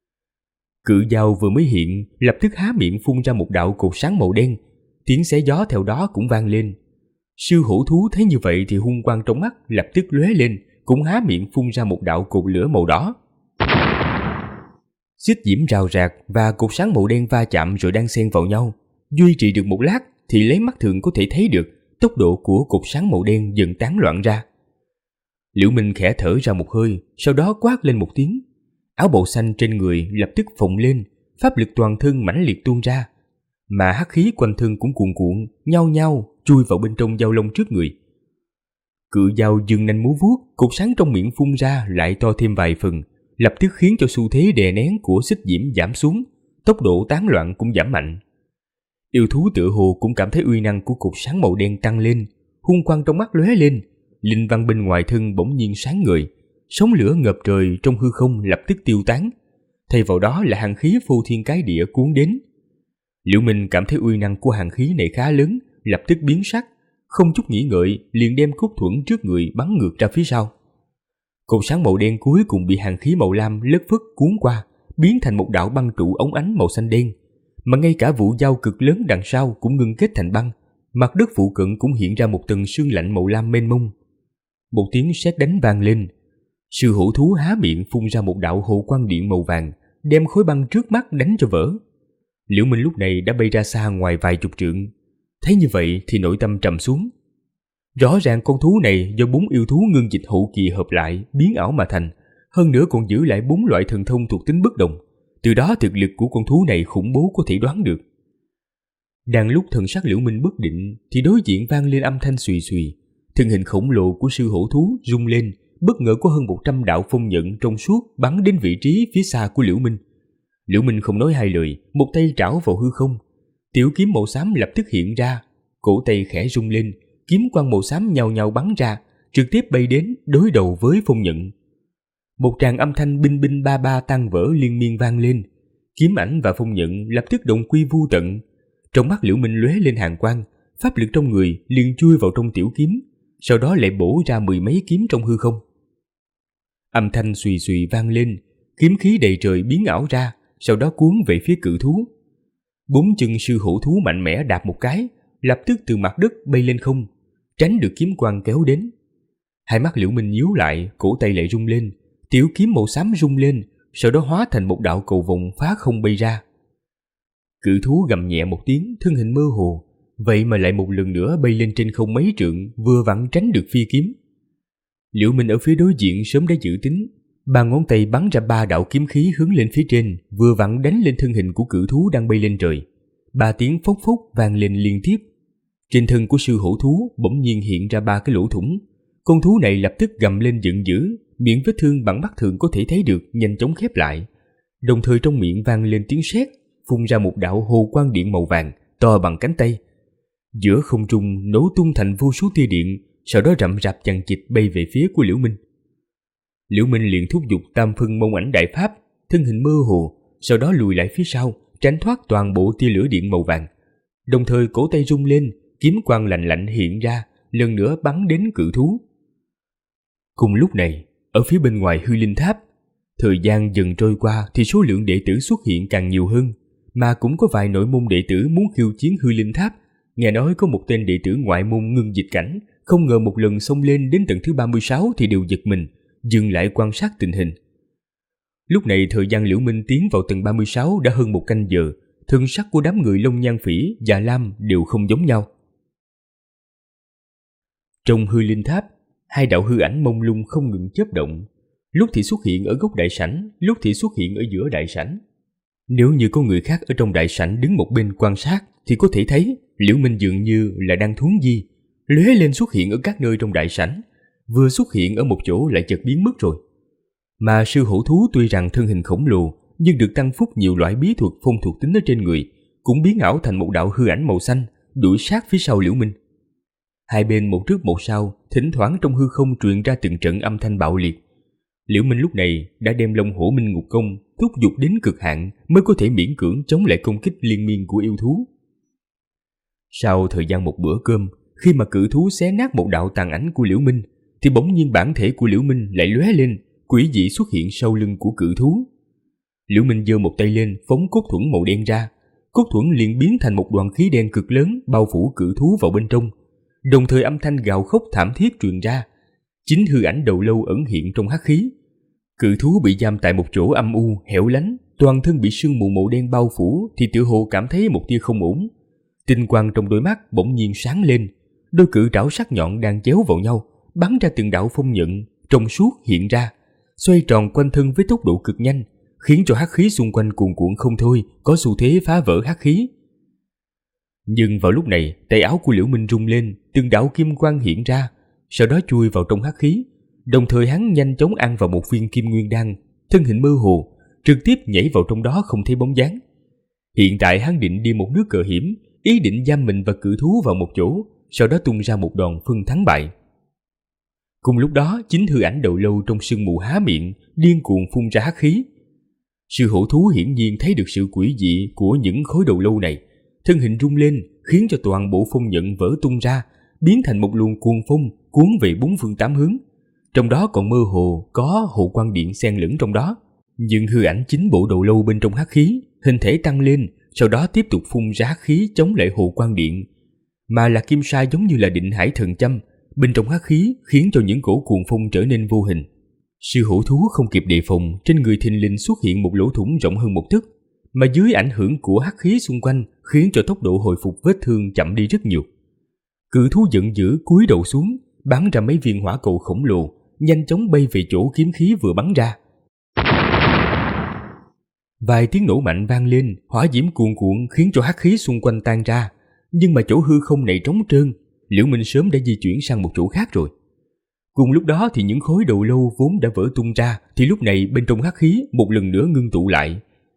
Cự dao vừa mới hiện, lập tức há miệng phun ra một đạo cột sáng màu đen, tiếng xé gió theo đó cũng vang lên. Sư hổ thú thấy như vậy thì hung quang trong mắt lập tức lóe lên, cũng há miệng phun ra một đạo cột lửa màu đỏ. Xích diễm rào rạc và cột sáng màu đen va chạm rồi đang xen vào nhau, duy trì được một lát thì lấy mắt thường có thể thấy được tốc độ của cột sáng màu đen dần tán loạn ra. Liễu Minh khẽ thở ra một hơi, sau đó quát lên một tiếng. áo bào xanh trên người lập tức phồng lên, pháp lực toàn thân mãnh liệt tuôn ra, mà hắc khí quanh thân cũng cuồn cuộn, nhao nhao chui vào bên trong dao lông trước người. Cự dao dương nanh múa vuốt, cột sáng trong miệng phun ra lại to thêm vài phần, lập tức khiến cho xu thế đè nén của xích diễm giảm xuống, tốc độ tán loạn cũng giảm mạnh. Yêu thú tựa hồ cũng cảm thấy uy năng của cột sáng màu đen tăng lên, hung quang trong mắt lóe lên, linh văn bên ngoài thân bỗng nhiên sáng ngời, sóng lửa ngập trời trong hư không lập tức tiêu tán, thay vào đó là hàn khí phô thiên cái địa cuốn đến. Liễu Minh cảm thấy uy năng của hàn khí này khá lớn, lập tức biến sắc, không chút nghĩ ngợi liền đem cốt thuẫn trước người bắn ngược ra phía sau. Cột sáng màu đen cuối cùng bị hàn khí màu lam lất phất cuốn qua, biến thành một đạo băng trụ óng ánh màu xanh đen, mà ngay cả vụ dao cực lớn đằng sau cũng ngưng kết thành băng, mặt đất phụ cận cũng hiện ra một tầng sương lạnh màu lam mênh mông. Một tiếng sét đánh vang lên, sư hổ thú há miệng phun ra một đạo hồ quang điện màu vàng, đem khối băng trước mắt đánh cho vỡ. Liễu Minh lúc này đã bay ra xa ngoài vài chục trượng, thấy như vậy thì nội tâm trầm xuống. Rõ ràng con thú này do 4 yêu thú ngưng dịch hậu kỳ hợp lại biến ảo mà thành, hơn nữa còn giữ lại 4 loại thần thông thuộc tính bất đồng, từ đó thực lực của con thú này khủng bố có thể đoán được. Đang lúc thần sắc Liễu Minh bất định thì đối diện vang lên âm thanh xùy xùy, thân hình khổng lồ của sư hổ thú rung lên, bất ngờ có hơn 100 đạo phong nhận trong suốt bắn đến vị trí phía xa của Liễu Minh. Liễu Minh không nói hai lời, một tay trảo vào hư không, tiểu kiếm màu xám lập tức hiện ra, cổ tay khẽ rung lên, kiếm quang màu xám nhào nhào bắn ra, trực tiếp bay đến đối đầu với phong nhận. Một tràng âm thanh binh binh ba ba tan vỡ liên miên vang lên, kiếm ảnh và phong nhận lập tức đồng quy vu tận. Trong mắt Liễu Minh lóe lên hàn quang, pháp lực trong người liền chui vào trong tiểu kiếm, sau đó lại bổ ra 10 mấy kiếm trong hư không. Âm thanh xùy xùy vang lên, kiếm khí đầy trời biến ảo ra, sau đó cuốn về phía cự thú. 4 chân sư hổ thú mạnh mẽ đạp một cái, lập tức từ mặt đất bay lên không, tránh được kiếm quang kéo đến. Hai mắt Liễu Minh nhíu lại, cổ tay lại rung lên, tiểu kiếm màu xám rung lên, sau đó hóa thành một đạo cầu vồng phá không bay ra. Cự thú gầm nhẹ một tiếng, thân hình mơ hồ, vậy mà lại một lần nữa bay lên trên không mấy trượng, vừa vặn tránh được phi kiếm. Liễu Minh ở phía đối diện sớm đã dự tính, 3 ngón tay bắn ra 3 đạo kiếm khí hướng lên phía trên, vừa vặn đánh lên thân hình của cự thú đang bay lên trời. 3 tiếng phốc phốc vang lên liên tiếp. Trên thân của sư hổ thú bỗng nhiên hiện ra 3 cái lỗ thủng. Con thú này lập tức gầm lên giận dữ, miệng vết thương bằng mắt thường có thể thấy được nhanh chóng khép lại. Đồng thời trong miệng vang lên tiếng sét, phun ra một đạo hồ quang điện màu vàng to bằng cánh tay. Giữa không trung nổ tung thành vô số tia điện, sau đó rậm rạp chằng chịt bay về phía của Liễu Minh. Liễu Minh liền thúc giục tam phân mông ảnh đại pháp, thân hình mơ hồ, sau đó lùi lại phía sau, tránh thoát toàn bộ tia lửa điện màu vàng. Đồng thời cổ tay rung lên, kiếm quang lạnh lạnh hiện ra, lần nữa bắn đến cự thú. Cùng lúc này, ở phía bên ngoài hư linh tháp, thời gian dần trôi qua thì số lượng đệ tử xuất hiện càng nhiều hơn, mà cũng có vài nội môn đệ tử muốn khiêu chiến hư linh tháp. Nghe nói có một tên đệ tử ngoại môn ngưng dịch cảnh, không ngờ một lần xông lên đến tầng thứ 36 thì đều giật mình, dừng lại quan sát tình hình. Lúc này thời gian Liễu Minh tiến vào tầng 36 đã hơn 1 canh giờ, thân sắc của đám người Long Nhan Phỉ và Lam đều không giống nhau. Trong hư linh tháp, 2 đạo hư ảnh mông lung không ngừng chớp động, lúc thì xuất hiện ở góc đại sảnh, lúc thì xuất hiện ở giữa đại sảnh. Nếu như có người khác ở trong đại sảnh đứng một bên quan sát thì có thể thấy Liễu Minh dường như là đang thuấn di, lóe lên xuất hiện ở các nơi trong đại sảnh, vừa xuất hiện ở một chỗ lại chợt biến mất rồi. Mà sư hổ thú tuy rằng thân hình khổng lồ nhưng được tăng phúc nhiều loại bí thuật phong thuộc tính ở trên người, cũng biến ảo thành một đạo hư ảnh màu xanh đuổi sát phía sau Liễu Minh. Hai bên một trước một sau, thỉnh thoảng trong hư không truyền ra từng trận âm thanh bạo liệt. Liễu Minh lúc này đã đem Long Hổ Minh Ngục Công thúc giục đến cực hạn mới có thể miễn cưỡng chống lại công kích liên miên của yêu thú. Sau thời gian một bữa cơm, khi mà cự thú xé nát một đạo tàn ảnh của Liễu Minh, thì bỗng nhiên bản thể của Liễu Minh lại lóe lên, quỷ dị xuất hiện sau lưng của cự thú. Liễu Minh giơ một tay lên, phóng cốt thuẫn màu đen ra, cốt thuẫn liền biến thành một đoàn khí đen cực lớn bao phủ cự thú vào bên trong. Đồng thời âm thanh gào khóc thảm thiết truyền ra. Chính hư ảnh đầu lâu ẩn hiện trong hắc khí. Cự thú bị giam tại một chỗ âm u, hẻo lánh, toàn thân bị sương mù màu đen bao phủ thì tựa hồ cảm thấy một tia không ổn. Tinh quang trong đôi mắt bỗng nhiên sáng lên, đôi cự trảo sắc nhọn đang chéo vào nhau, bắn ra từng đạo phong nhận trong suốt hiện ra. xoay tròn quanh thân với tốc độ cực nhanh, khiến cho hắc khí xung quanh cuồn cuộn không thôi, có xu thế phá vỡ hắc khí. Nhưng vào lúc này, tay áo của Liễu Minh rung lên, từng đạo kim quang hiện ra, sau đó chui vào trong hắc khí. Đồng thời hắn nhanh chóng ăn vào một viên kim nguyên đan, thân hình mơ hồ, trực tiếp nhảy vào trong đó không thấy bóng dáng. Hiện tại hắn định đi một nước cờ hiểm, ý định giam mình và cự thú vào một chỗ, sau đó tung ra một đòn phân thắng bại. Cùng lúc đó, chính hư ảnh đầu lâu trong sương mù há miệng, điên cuồng phun ra hắc khí. Sư hổ thú hiển nhiên thấy được sự quỷ dị của những khối đầu lâu này, thân hình rung lên, khiến cho toàn bộ phong nhận vỡ tung ra, biến thành một luồng cuồng phong cuốn về bốn phương tám hướng. Trong đó còn mơ hồ có hộ quang điện xen lẫn trong đó. Nhưng hư ảnh chính bộ đầu lâu bên trong hắc khí, hình thể tăng lên, sau đó tiếp tục phun ra hắc khí chống lại hộ quang điện, mà là kim sa giống như là định hải thần châm bên trong hắc khí, khiến cho những cổ cuồng phong trở nên vô hình. Sư hổ thú không kịp đề phòng, trên người thình lình xuất hiện một lỗ thủng rộng hơn một tấc, mà dưới ảnh hưởng của hắc khí xung quanh khiến cho tốc độ hồi phục vết thương chậm đi rất nhiều. Cự thú giận dữ cúi đầu xuống, bắn ra mấy viên hỏa cầu khổng lồ, nhanh chóng bay về chỗ kiếm khí vừa bắn ra. Vài tiếng nổ mạnh vang lên, hỏa diễm cuồn cuộn khiến cho hắc khí xung quanh tan ra, nhưng mà chỗ hư không này trống trơn, Liễu Minh sớm đã di chuyển sang một chỗ khác rồi. Cùng lúc đó thì những khối đầu lâu vốn đã vỡ tung ra, thì lúc này bên trong hắc khí một lần nữa ngưng tụ lại.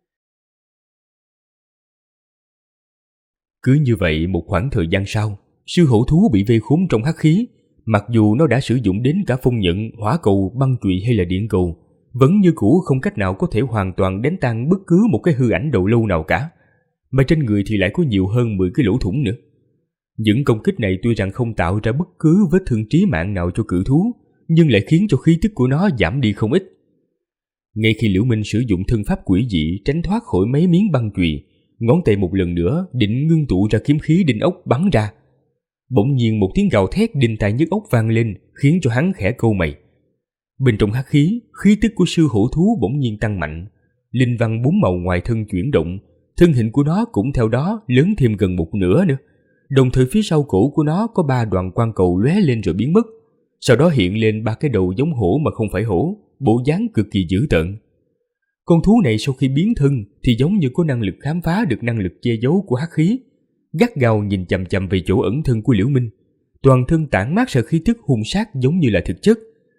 Cứ như vậy một khoảng thời gian sau, sư hổ thú bị vây khốn trong hắc khí, mặc dù nó đã sử dụng đến cả phong nhận, hỏa cầu, băng chùy hay là điện cầu, vẫn như cũ không cách nào có thể hoàn toàn đánh tan bất cứ một cái hư ảnh đầu lâu nào cả, mà trên người thì lại có nhiều hơn 10 cái lỗ thủng nữa. Những công kích này tuy rằng không tạo ra bất cứ vết thương chí mạng nào cho cự thú, nhưng lại khiến cho khí tức của nó giảm đi không ít. Ngay khi Liễu Minh sử dụng thân pháp quỷ dị tránh thoát khỏi mấy miếng băng chùy, ngón tay một lần nữa định ngưng tụ ra kiếm khí đinh ốc bắn ra. Bỗng nhiên một tiếng gào thét đinh tai nhức óc vang lên, khiến cho hắn khẽ cau mày. Bên trong hắc khí, khí tức của sư hổ thú bỗng nhiên tăng mạnh, linh văn bốn màu ngoài thân chuyển động, thân hình của nó cũng theo đó lớn thêm gần một nửa nữa. Đồng thời phía sau cổ của nó có 3 đoàn quang cầu lóe lên rồi biến mất, sau đó hiện lên 3 cái đầu giống hổ mà không phải hổ, bộ dáng cực kỳ dữ tợn. Con thú này sau khi biến thân thì giống như có năng lực khám phá được năng lực che giấu của hắc khí, gắt gao nhìn chằm chằm về chỗ ẩn thân của Liễu Minh, toàn thân tản mát ra khí tức hung sát giống như là thực chất.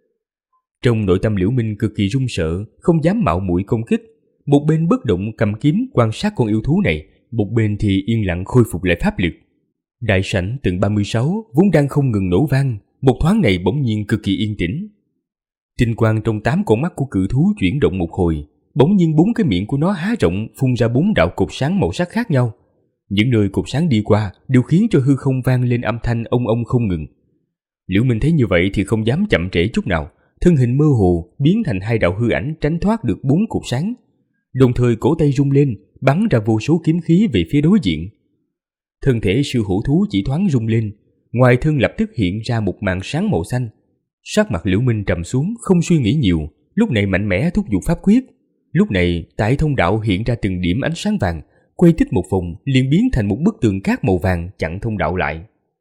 Trong nội tâm Liễu Minh cực kỳ run sợ, không dám mạo muội công kích, một bên bất động cầm kiếm quan sát con yêu thú này, một bên thì yên lặng khôi phục lại pháp lực. Đại sảnh tầng 36 vốn đang không ngừng nổ vang, một thoáng này bỗng nhiên cực kỳ yên tĩnh. Tinh quang trong 8 con mắt của cự thú chuyển động một hồi, bỗng nhiên 4 cái miệng của nó há rộng phun ra 4 đạo cột sáng màu sắc khác nhau. Những nơi cột sáng đi qua đều khiến cho hư không vang lên âm thanh ông ông không ngừng. Liễu Minh thấy như vậy thì không dám chậm trễ chút nào, thân hình mơ hồ biến thành 2 đạo hư ảnh tránh thoát được 4 cột sáng, đồng thời cổ tay rung lên bắn ra vô số kiếm khí về phía đối diện. Thân thể sư hổ thú chỉ thoáng rung lên, ngoài thân lập tức hiện ra một màn sáng màu xanh. Sắc mặt Liễu Minh trầm xuống, không suy nghĩ nhiều, lúc này mạnh mẽ thúc giục pháp quyết. Lúc này tại thông đạo hiện ra từng điểm ánh sáng vàng, quay tích một vòng liền biến thành một bức tường cát màu vàng chặn thông đạo lại.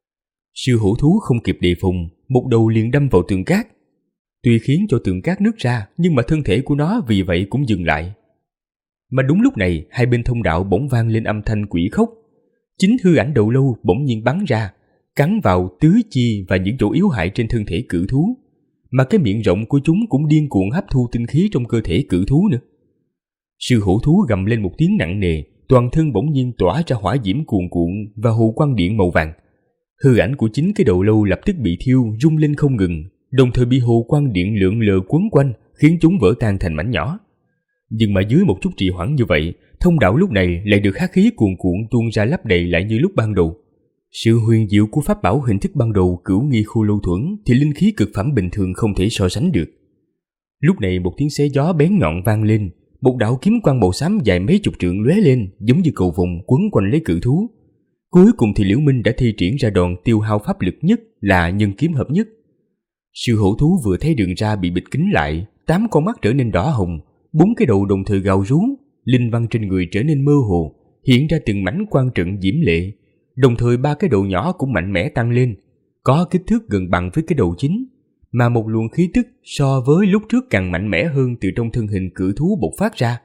Sư hổ thú không kịp đề phòng, một đầu liền đâm vào tường cát. Tuy khiến cho tường cát nứt ra, nhưng mà thân thể của nó vì vậy cũng dừng lại. Mà đúng lúc này, hai bên thông đạo bỗng vang lên âm thanh quỷ khóc. Chính hư ảnh đầu lâu bỗng nhiên bắn ra, cắn vào tứ chi và những chỗ yếu hại trên thân thể cự thú, mà cái miệng rộng của chúng cũng điên cuồng hấp thu tinh khí trong cơ thể cự thú nữa. Sư hổ thú gầm lên một tiếng nặng nề, toàn thân bỗng nhiên tỏa ra hỏa diễm cuồn cuộn và hồ quang điện màu vàng. Hư ảnh của chính cái đầu lâu lập tức bị thiêu rung lên không ngừng, đồng thời bị hồ quang điện lượn lờ quấn quanh, khiến chúng vỡ tan thành mảnh nhỏ. Nhưng mà dưới một chút trì hoãn như vậy, thông đạo lúc này lại được hắc khí cuồn cuộn tuôn ra lấp đầy lại như lúc ban đầu. Sự huyền diệu của pháp bảo hình thức ban đầu Cửu Nghi Khô Lâu Thuẫn thì linh khí cực phẩm bình thường không thể so sánh được. Lúc này một tiếng xé gió bén nhọn vang lên, một đạo kiếm quang màu xám dài mấy chục trượng lóe lên, giống như cầu vồng quấn quanh lấy cự thú. Cuối cùng thì Liễu Minh đã thi triển ra đòn tiêu hao pháp lực nhất là nhân kiếm hợp nhất. Sư hổ thú vừa thấy đường ra bị bịt kín lại, 8 con mắt trở nên đỏ hồng, 4 cái đầu đồng thời gào rú, linh văn trên người trở nên mơ hồ, hiện ra từng mảnh quang trận diễm lệ. Đồng thời 3 cái đầu nhỏ cũng mạnh mẽ tăng lên, có kích thước gần bằng với cái đầu chính, mà một luồng khí tức so với lúc trước càng mạnh mẽ hơn từ trong thân hình cự thú bộc phát ra.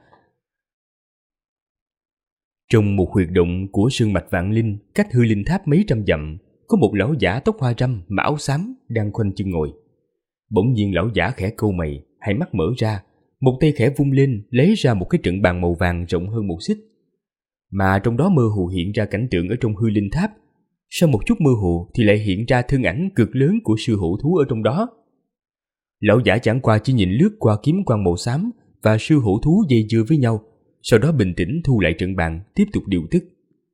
Trong một huyệt động của sơn mạch Vạn Linh, cách Hư Linh Tháp mấy trăm dặm, có một lão giả tóc hoa râm, mà áo xám đang khoanh chân ngồi. Bỗng nhiên lão giả khẽ cau mày, hai mắt mở ra, một tay khẽ vung lên, lấy ra một cái trận bàn màu vàng rộng hơn một xích, mà trong đó mơ hồ hiện ra cảnh tượng ở trong Hư Linh Tháp. Sau một chút mơ hồ thì lại hiện ra thân ảnh cực lớn của sư hổ thú ở trong đó. Lão giả chẳng qua chỉ nhìn lướt qua kiếm quang màu xám và sư hổ thú dây dưa với nhau, sau đó bình tĩnh thu lại trận bàn, tiếp tục điều tức.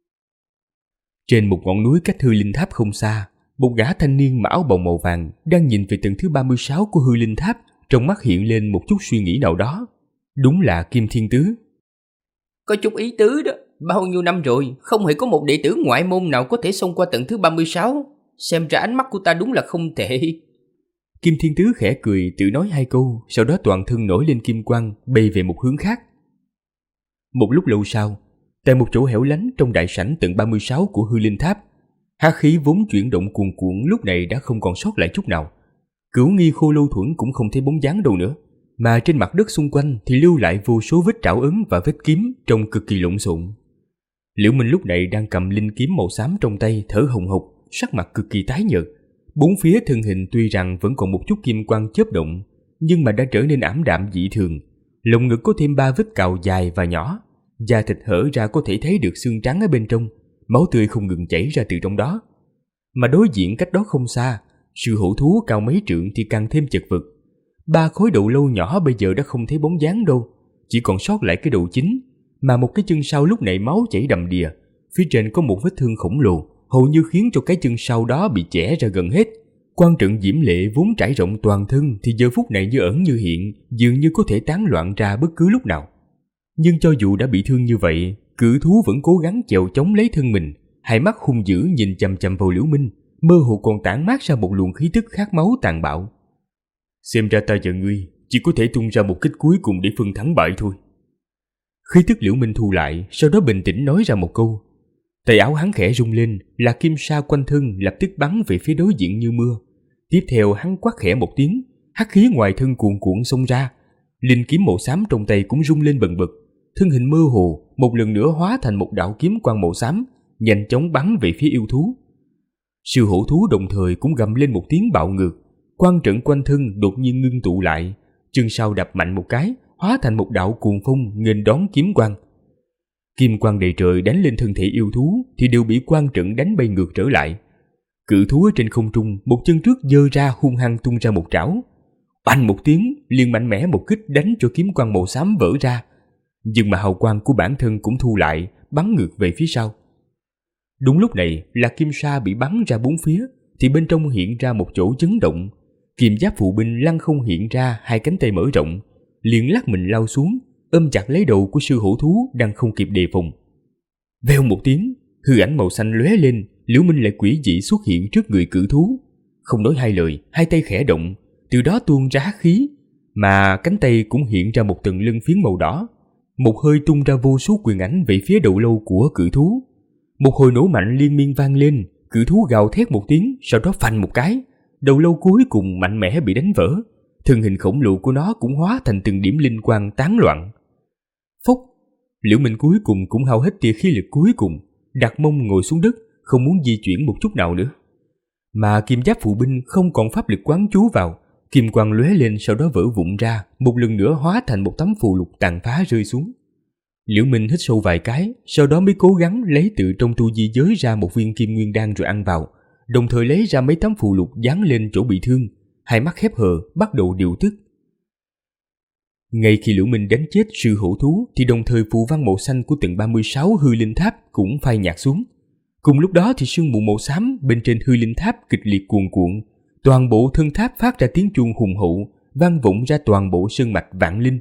Trên một ngọn núi cách Hư Linh Tháp không xa, một gã thanh niên mặc áo bào màu vàng đang nhìn về tầng thứ 36 của Hư Linh Tháp, trong mắt hiện lên một chút suy nghĩ nào đó. Đúng là Kim Thiên Tứ. Có chút ý tứ đó, bao nhiêu năm rồi không hề có một đệ tử ngoại môn nào có thể xông qua tầng thứ 36. Xem ra ánh mắt của ta đúng là không tệ. Kim Thiên Tứ khẽ cười tự nói hai câu, sau đó toàn thân nổi lên kim quang, bay về một hướng khác. Một lúc lâu sau, tại một chỗ hẻo lánh trong đại sảnh tầng 36 của Hư Linh Tháp, hắc khí vốn chuyển động cuồn cuộn lúc này đã không còn sót lại chút nào. Cửu Nghi Khô Lâu Thuẫn cũng không thấy bóng dáng đâu nữa, mà trên mặt đất xung quanh thì lưu lại vô số vết trảo ấn và vết kiếm trông cực kỳ lộn xộn. Liễu Minh lúc này đang cầm linh kiếm màu xám trong tay, thở hồng hộc, sắc mặt cực kỳ tái nhợt. Bốn phía thân hình tuy rằng vẫn còn một chút kim quang chớp động, nhưng mà đã trở nên ảm đạm dị thường. Lồng ngực có thêm 3 vết cào dài và nhỏ, da thịt hở ra có thể thấy được xương trắng ở bên trong, máu tươi không ngừng chảy ra từ trong đó. Mà đối diện cách đó không xa, sư hổ thú cao mấy trượng thì càng thêm chật vật. 3 khối đầu lâu nhỏ bây giờ đã không thấy bóng dáng đâu, chỉ còn sót lại cái đầu chính, mà một cái chân sau lúc này máu chảy đầm đìa. Phía trên có một vết thương khổng lồ, hầu như khiến cho cái chân sau đó bị chẻ ra gần hết. Quan trận diễm lệ vốn trải rộng toàn thân thì giờ phút này như ẩn như hiện, dường như có thể tán loạn ra bất cứ lúc nào. Nhưng cho dù đã bị thương như vậy, cự thú vẫn cố gắng chèo chống lấy thân mình, hai mắt hung dữ nhìn chằm chằm vào Liễu Minh, mơ hồ còn tản mát ra một luồng khí tức khát máu tàn bạo. Xem ra ta và ngươi chỉ có thể tung ra một kích cuối cùng để phân thắng bại thôi. Khí tức Liễu Minh thu lại, sau đó bình tĩnh nói ra một câu. Tay áo hắn khẽ rung lên, là kim sa quanh thân lập tức bắn về phía đối diện như mưa. Tiếp theo hắn quát khẽ một tiếng, hắc khí ngoài thân cuồn cuộn xông ra. Linh kiếm màu xám trong tay cũng rung lên bần bật, thân hình mơ hồ một lần nữa hóa thành một đạo kiếm quang màu xám, nhanh chóng bắn về phía yêu thú. Sư hổ thú đồng thời cũng gầm lên một tiếng bạo ngược, quan trận quanh thân đột nhiên ngưng tụ lại, chân sau đạp mạnh một cái, hóa thành một đạo cuồng phong nghênh đón kiếm quang. Kim quang đầy trời đánh lên thân thể yêu thú thì đều bị quan trận đánh bay ngược trở lại. Cự thú ở trên không trung một chân trước giơ ra hung hăng tung ra một trảo, oanh một tiếng liền mạnh mẽ một kích đánh cho kiếm quang màu xám vỡ ra. Nhưng mà hào quang của bản thân cũng thu lại, bắn ngược về phía sau. Đúng lúc này là kim sa bị bắn ra bốn phía, thì bên trong hiện ra một chỗ chấn động. Kim giáp phụ binh lăng không hiện ra hai cánh tay mở rộng, liền lắc mình lao xuống, ôm chặt lấy đầu của sư hổ thú đang không kịp đề phòng. Vèo một tiếng, hư ảnh màu xanh lóe lên, Liễu Minh lại quỷ dị xuất hiện trước người cự thú. Không nói hai lời, hai tay khẽ động, từ đó tuôn ra hắc khí, mà cánh tay cũng hiện ra một tầng lân phiến màu đỏ. Một hơi tung ra vô số quyền ảnh về phía đầu lâu của cự thú. Một hồi nổ mạnh liên miên vang lên, cự thú gào thét một tiếng, sau đó phanh một cái, đầu lâu cuối cùng mạnh mẽ bị đánh vỡ. Thân hình khổng lồ của nó cũng hóa thành từng điểm linh quang tán loạn. Phốc, Liễu Minh cuối cùng cũng hao hết tia khí lực cuối cùng, đặt mông ngồi xuống đất, không muốn di chuyển một chút nào nữa. Mà kim giáp phụ binh không còn pháp lực quán chú vào, kim quang lóe lên sau đó vỡ vụn ra, một lần nữa hóa thành một tấm phù lục tàn phá rơi xuống. Liễu Minh hít sâu vài cái, sau đó mới cố gắng lấy từ trong tu di giới ra một viên kim nguyên đan rồi ăn vào, đồng thời lấy ra mấy tấm phù lục dán lên chỗ bị thương, hai mắt khép hờ bắt đầu điều tức. Ngay khi Liễu Minh đánh chết sư hổ thú thì đồng thời phù văn màu xanh của tầng 36 Hư Linh Tháp cũng phai nhạt xuống. Cùng lúc đó thì sương mù màu xám bên trên Hư Linh Tháp kịch liệt cuồn cuộn, toàn bộ thân tháp phát ra tiếng chuông hùng hậu, vang vọng ra toàn bộ sơn mạch Vạn Linh.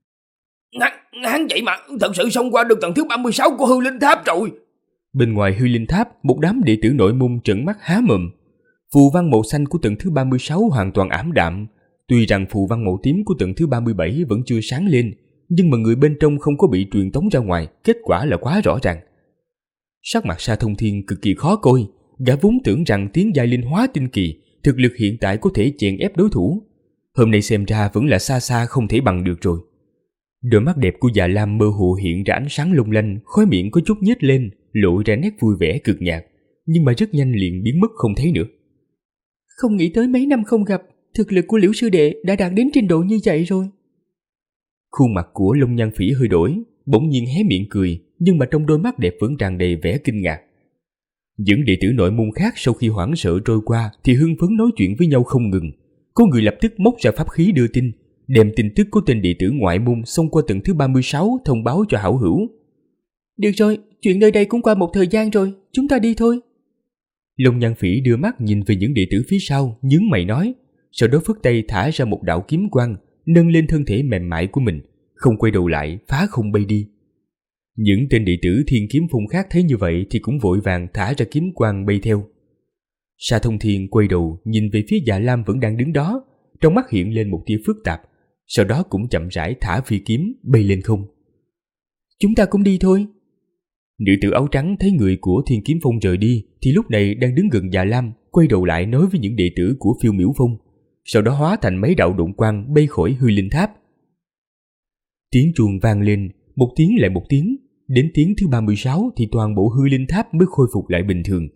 Hắn vậy mà thật sự xông qua được tầng thứ 36 của Hư Linh Tháp rồi. Bên ngoài Hư Linh Tháp, một đám đệ tử nội môn trợn mắt há mồm. Phù văn màu xanh của tầng thứ 36 hoàn toàn ảm đạm. Tuy rằng phù văn màu tím của tầng thứ 37 vẫn chưa sáng lên, nhưng mà người bên trong không có bị truyền tống ra ngoài, kết quả là quá rõ ràng. Sắc mặt Sa Thông Thiên cực kỳ khó coi, gã vốn tưởng rằng tiến giai linh hóa tinh kỳ thực lực hiện tại có thể chèn ép đối thủ. Hôm nay xem ra vẫn là xa xa không thể bằng được rồi. Đôi mắt đẹp của Dạ Lam mơ hồ hiện ra ánh sáng long lanh, khóe miệng có chút nhếch lên, lộ ra nét vui vẻ cực nhạt, nhưng mà rất nhanh liền biến mất không thấy nữa. Không nghĩ tới mấy năm không gặp, thực lực của Liễu sư đệ đã đạt đến trình độ như vậy rồi. Khuôn mặt của Long Nhan Phỉ hơi đổi, bỗng nhiên hé miệng cười, nhưng mà trong đôi mắt đẹp vẫn tràn đầy vẻ kinh ngạc. Những đệ tử nội môn khác sau khi hoảng sợ trôi qua thì hưng phấn nói chuyện với nhau không ngừng. Có người lập tức móc ra pháp khí đưa tin, đem tin tức của tên đệ tử ngoại môn xông qua tầng thứ 36 thông báo cho hảo hữu. Được rồi, chuyện nơi đây cũng qua một thời gian rồi, chúng ta đi thôi. Long Nhan Phỉ đưa mắt nhìn về những đệ tử phía sau, nhướng mày nói, sau đó phất tay thả ra một đạo kiếm quang, nâng lên thân thể mềm mại của mình, không quay đầu lại, phá không bay đi. Những tên đệ tử Thiên Kiếm Phong khác thấy như vậy thì cũng vội vàng thả ra kiếm quang bay theo. Sa Thông Thiên quay đầu nhìn về phía Dạ Lam vẫn đang đứng đó, trong mắt hiện lên một tia phức tạp, sau đó cũng chậm rãi thả phi kiếm bay lên không. Chúng ta cũng đi thôi. Nữ tử áo trắng thấy người của Thiên Kiếm Phong rời đi thì lúc này đang đứng gần Dạ Lam, quay đầu lại nói với những đệ tử của Phiêu Miểu Phong, sau đó hóa thành mấy đạo độn quang bay khỏi Hư Linh Tháp. Tiếng chuông vang lên, một tiếng lại một tiếng, đến tiếng thứ 36 thì toàn bộ Hư Linh Tháp mới khôi phục lại bình thường.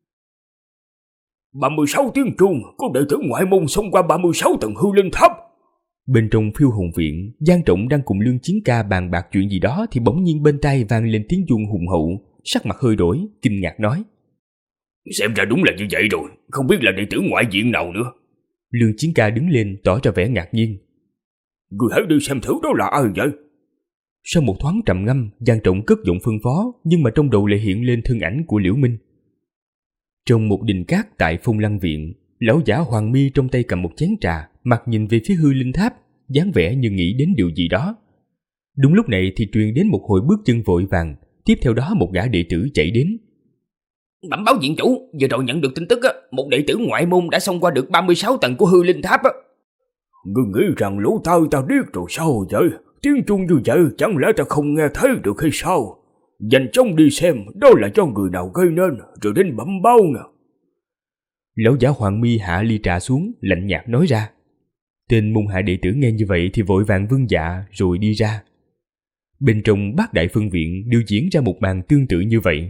36 tiếng chuông, có đệ tử ngoại môn xông qua 36 tầng Hư Linh Tháp. Bên trong Phiêu Hồn Viện, Giang Trọng đang cùng Lương Chiến Ca bàn bạc chuyện gì đó thì bỗng nhiên bên tai vang lên tiếng chuông hùng hậu, sắc mặt hơi đổi, kinh ngạc nói: Xem ra đúng là như vậy rồi, không biết là đệ tử ngoại viện nào nữa. Lương Chiến Ca đứng lên tỏ ra vẻ ngạc nhiên. Người hãy đi xem thử đó là ai vậy? Sau một thoáng trầm ngâm, Giang Trọng cất giọng phân phó, nhưng mà trong đầu lại hiện lên thân ảnh của Liễu Minh. Trong một đình cát tại Phong Lăng Viện, lão giả Hoàng Mi trong tay cầm một chén trà, mặt nhìn về phía Hư Linh Tháp, dáng vẻ như nghĩ đến điều gì đó. Đúng lúc này thì truyền đến một hồi bước chân vội vàng, tiếp theo đó một gã đệ tử chạy đến. Bẩm báo viện chủ, vừa rồi nhận được tin tức một đệ tử ngoại môn đã xông qua được 36 tầng của Hư Linh Tháp. Ngươi nghĩ rằng lỗ tai ta điếc rồi sao vậy? Tiếng chuông như vậy chẳng lẽ ta không nghe thấy được hay sao? Nhanh chóng đi xem đó là do người nào gây nên, rồi đến bẩm báo nè. Lão giả Hoàng Mi hạ ly trà xuống, lạnh nhạt nói ra. Tên môn hạ đệ tử nghe như vậy thì vội vàng vâng dạ rồi đi ra. Bên trong Bát Đại Phân Viện đều diễn ra một màn tương tự như vậy.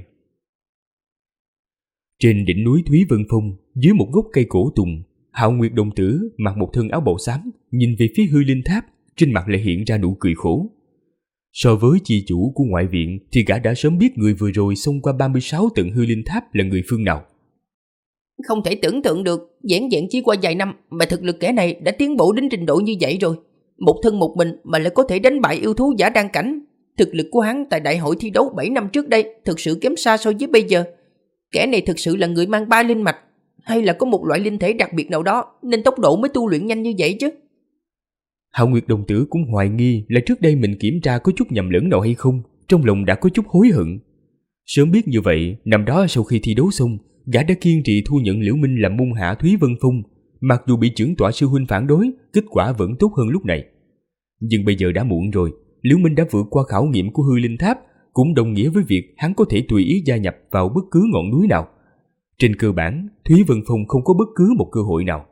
Trên đỉnh núi Thúy Vân Phong, dưới một gốc cây cổ tùng, Hạo Nguyệt đồng tử mặc một thân áo bào xám, nhìn về phía Hư Linh Tháp, trên mặt lại hiện ra nụ cười khổ. So với chi chủ của ngoại viện thì gã đã sớm biết người vừa rồi xông qua 36 tầng Hư Linh Tháp là người phương nào. Không thể tưởng tượng được, vẻn vẹn chỉ qua vài năm mà thực lực kẻ này đã tiến bộ đến trình độ như vậy rồi. Một thân một mình mà lại có thể đánh bại yêu thú giả đan cảnh. Thực lực của hắn tại đại hội thi đấu 7 năm trước đây thực sự kém xa so với bây giờ. Kẻ này thực sự là người mang 3 linh mạch, hay là có một loại linh thể đặc biệt nào đó nên tốc độ mới tu luyện nhanh như vậy chứ? Hạo Nguyệt đồng tử cũng hoài nghi là trước đây mình kiểm tra có chút nhầm lẫn nào hay không, trong lòng đã có chút hối hận. Sớm biết như vậy, năm đó sau khi thi đấu xong, gã đã kiên trì thu nhận Liễu Minh làm môn hạ Thúy Vân Phong, mặc dù bị trưởng tọa sư huynh phản đối, kết quả vẫn tốt hơn lúc này. Nhưng bây giờ đã muộn rồi, Liễu Minh đã vượt qua khảo nghiệm của Hư Linh Tháp, cũng đồng nghĩa với việc hắn có thể tùy ý gia nhập vào bất cứ ngọn núi nào. Trên cơ bản, Thúy Vân Phong không có bất cứ một cơ hội nào.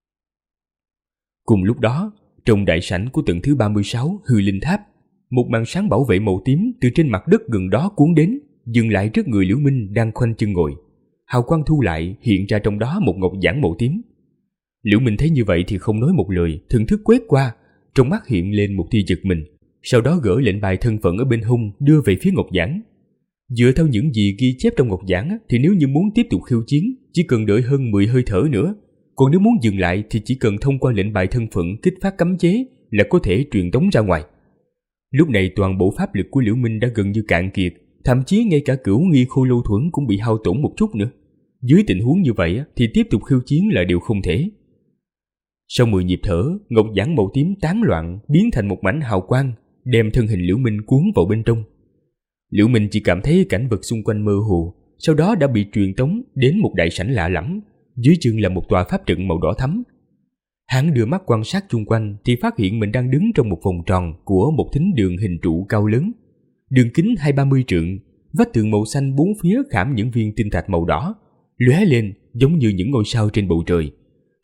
Cùng lúc đó, trong đại sảnh của tầng thứ 36 Hư Linh Tháp, một màn sáng bảo vệ màu tím từ trên mặt đất gần đó cuốn đến, dừng lại trước người Liễu Minh đang khoanh chân ngồi. Hào quang thu lại, hiện ra trong đó một ngọc giản màu tím. Liễu Minh thấy như vậy thì không nói một lời, thần thức quét qua, trong mắt hiện lên một tia giật mình, sau đó gỡ lệnh bài thân phận ở bên hông đưa về phía ngọc giản. Dựa theo những gì ghi chép trong ngọc giản thì nếu như muốn tiếp tục khiêu chiến, chỉ cần đợi hơn 10 hơi thở nữa. Còn nếu muốn dừng lại thì chỉ cần thông qua lệnh bài thân phận kích phát cấm chế là có thể truyền tống ra ngoài. Lúc này toàn bộ pháp lực của Liễu Minh đã gần như cạn kiệt, thậm chí ngay cả Cửu Nghi Khô Lâu Thuẫn cũng bị hao tổn một chút nữa. Dưới tình huống như vậy thì tiếp tục khiêu chiến là điều không thể. Sau 10 nhịp thở, ngọc giản màu tím tán loạn biến thành một mảnh hào quang, đem thân hình Liễu Minh cuốn vào bên trong. Liễu Minh chỉ cảm thấy cảnh vật xung quanh mơ hồ, sau đó đã bị truyền tống đến một đại sảnh lạ lẫm, dưới chân là một tòa pháp trận màu đỏ thắm. Hắn đưa mắt quan sát chung quanh thì phát hiện mình đang đứng trong một vòng tròn của một thính đường hình trụ cao lớn, đường kính 20-30 trượng, vách tường màu xanh bốn phía khảm những viên tinh thạch màu đỏ, lóe lên giống như những ngôi sao trên bầu trời.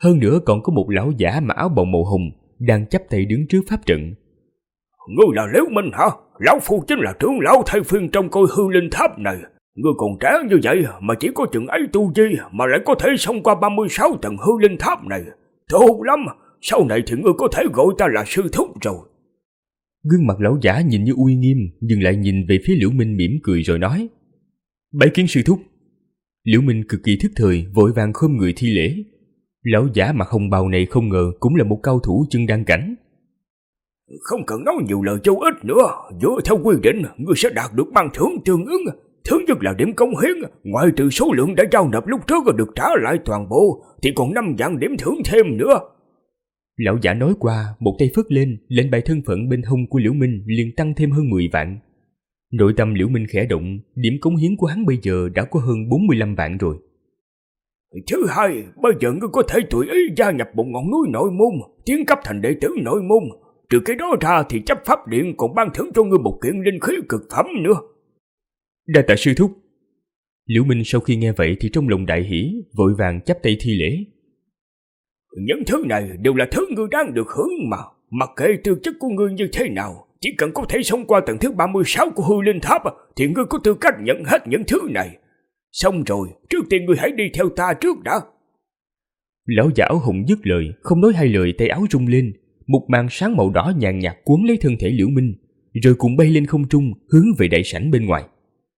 Hơn nữa còn có một lão giả mặc áo bào màu hồng đang chắp tay đứng trước pháp trận. Ngươi là Liễu Minh hả? Lão phu chính là trưởng lão thay phiên trong coi hư linh tháp này. Ngươi còn trẻ như vậy mà chỉ có chừng ấy tu vi mà lại có thể xông qua 36 tầng hư linh tháp này. Tốt lắm, sau này thì ngươi có thể gọi ta là sư thúc rồi. Gương mặt lão giả nhìn như uy nghiêm, nhưng lại nhìn về phía Liễu Minh mỉm cười rồi nói: Bái kiến sư thúc. Liễu Minh cực kỳ thức thời, vội vàng khom người thi lễ. Lão giả mặc hồng bào này không ngờ cũng là một cao thủ chân đan cảnh. Không cần nói nhiều lời vô ích nữa, dựa theo quy định, ngươi sẽ đạt được ban thưởng tương ứng. Thứ nhất là điểm cống hiến, ngoại trừ số lượng đã giao nộp lúc trước được trả lại toàn bộ, thì còn 5 vạn điểm thưởng thêm nữa. Lão giả nói qua, một tay phất lên, lệnh bài thân phận bên hông của Liễu Minh liền tăng thêm hơn 10 vạn. Nội tâm Liễu Minh khẽ động, điểm cống hiến của hắn bây giờ đã có hơn 45 vạn rồi. Thứ hai, bây giờ ngươi có thể tùy ý gia nhập một ngọn núi nội môn, tiến cấp thành đệ tử nội môn. Trừ cái đó ra thì chấp pháp điện còn ban thưởng cho ngươi một kiện linh khí cực phẩm nữa. Đa tạ sư thúc. Liễu Minh sau khi nghe vậy thì trong lòng đại hỉ, vội vàng chắp tay thi lễ. Những thứ này đều là thứ ngươi đang được hưởng mà. Mặc kệ tư chất của ngươi như thế nào, chỉ cần có thể xông qua tầng thứ 36 của hư linh tháp thì ngươi có tư cách nhận hết những thứ này. Xong rồi, trước tiên ngươi hãy đi theo ta trước đã. Lão giả áo hồng dứt lời, không nói hai lời, tay áo rung lên, một màn sáng màu đỏ nhàn nhạt cuốn lấy thân thể Liễu Minh, rồi cùng bay lên không trung, hướng về đại sảnh bên ngoài.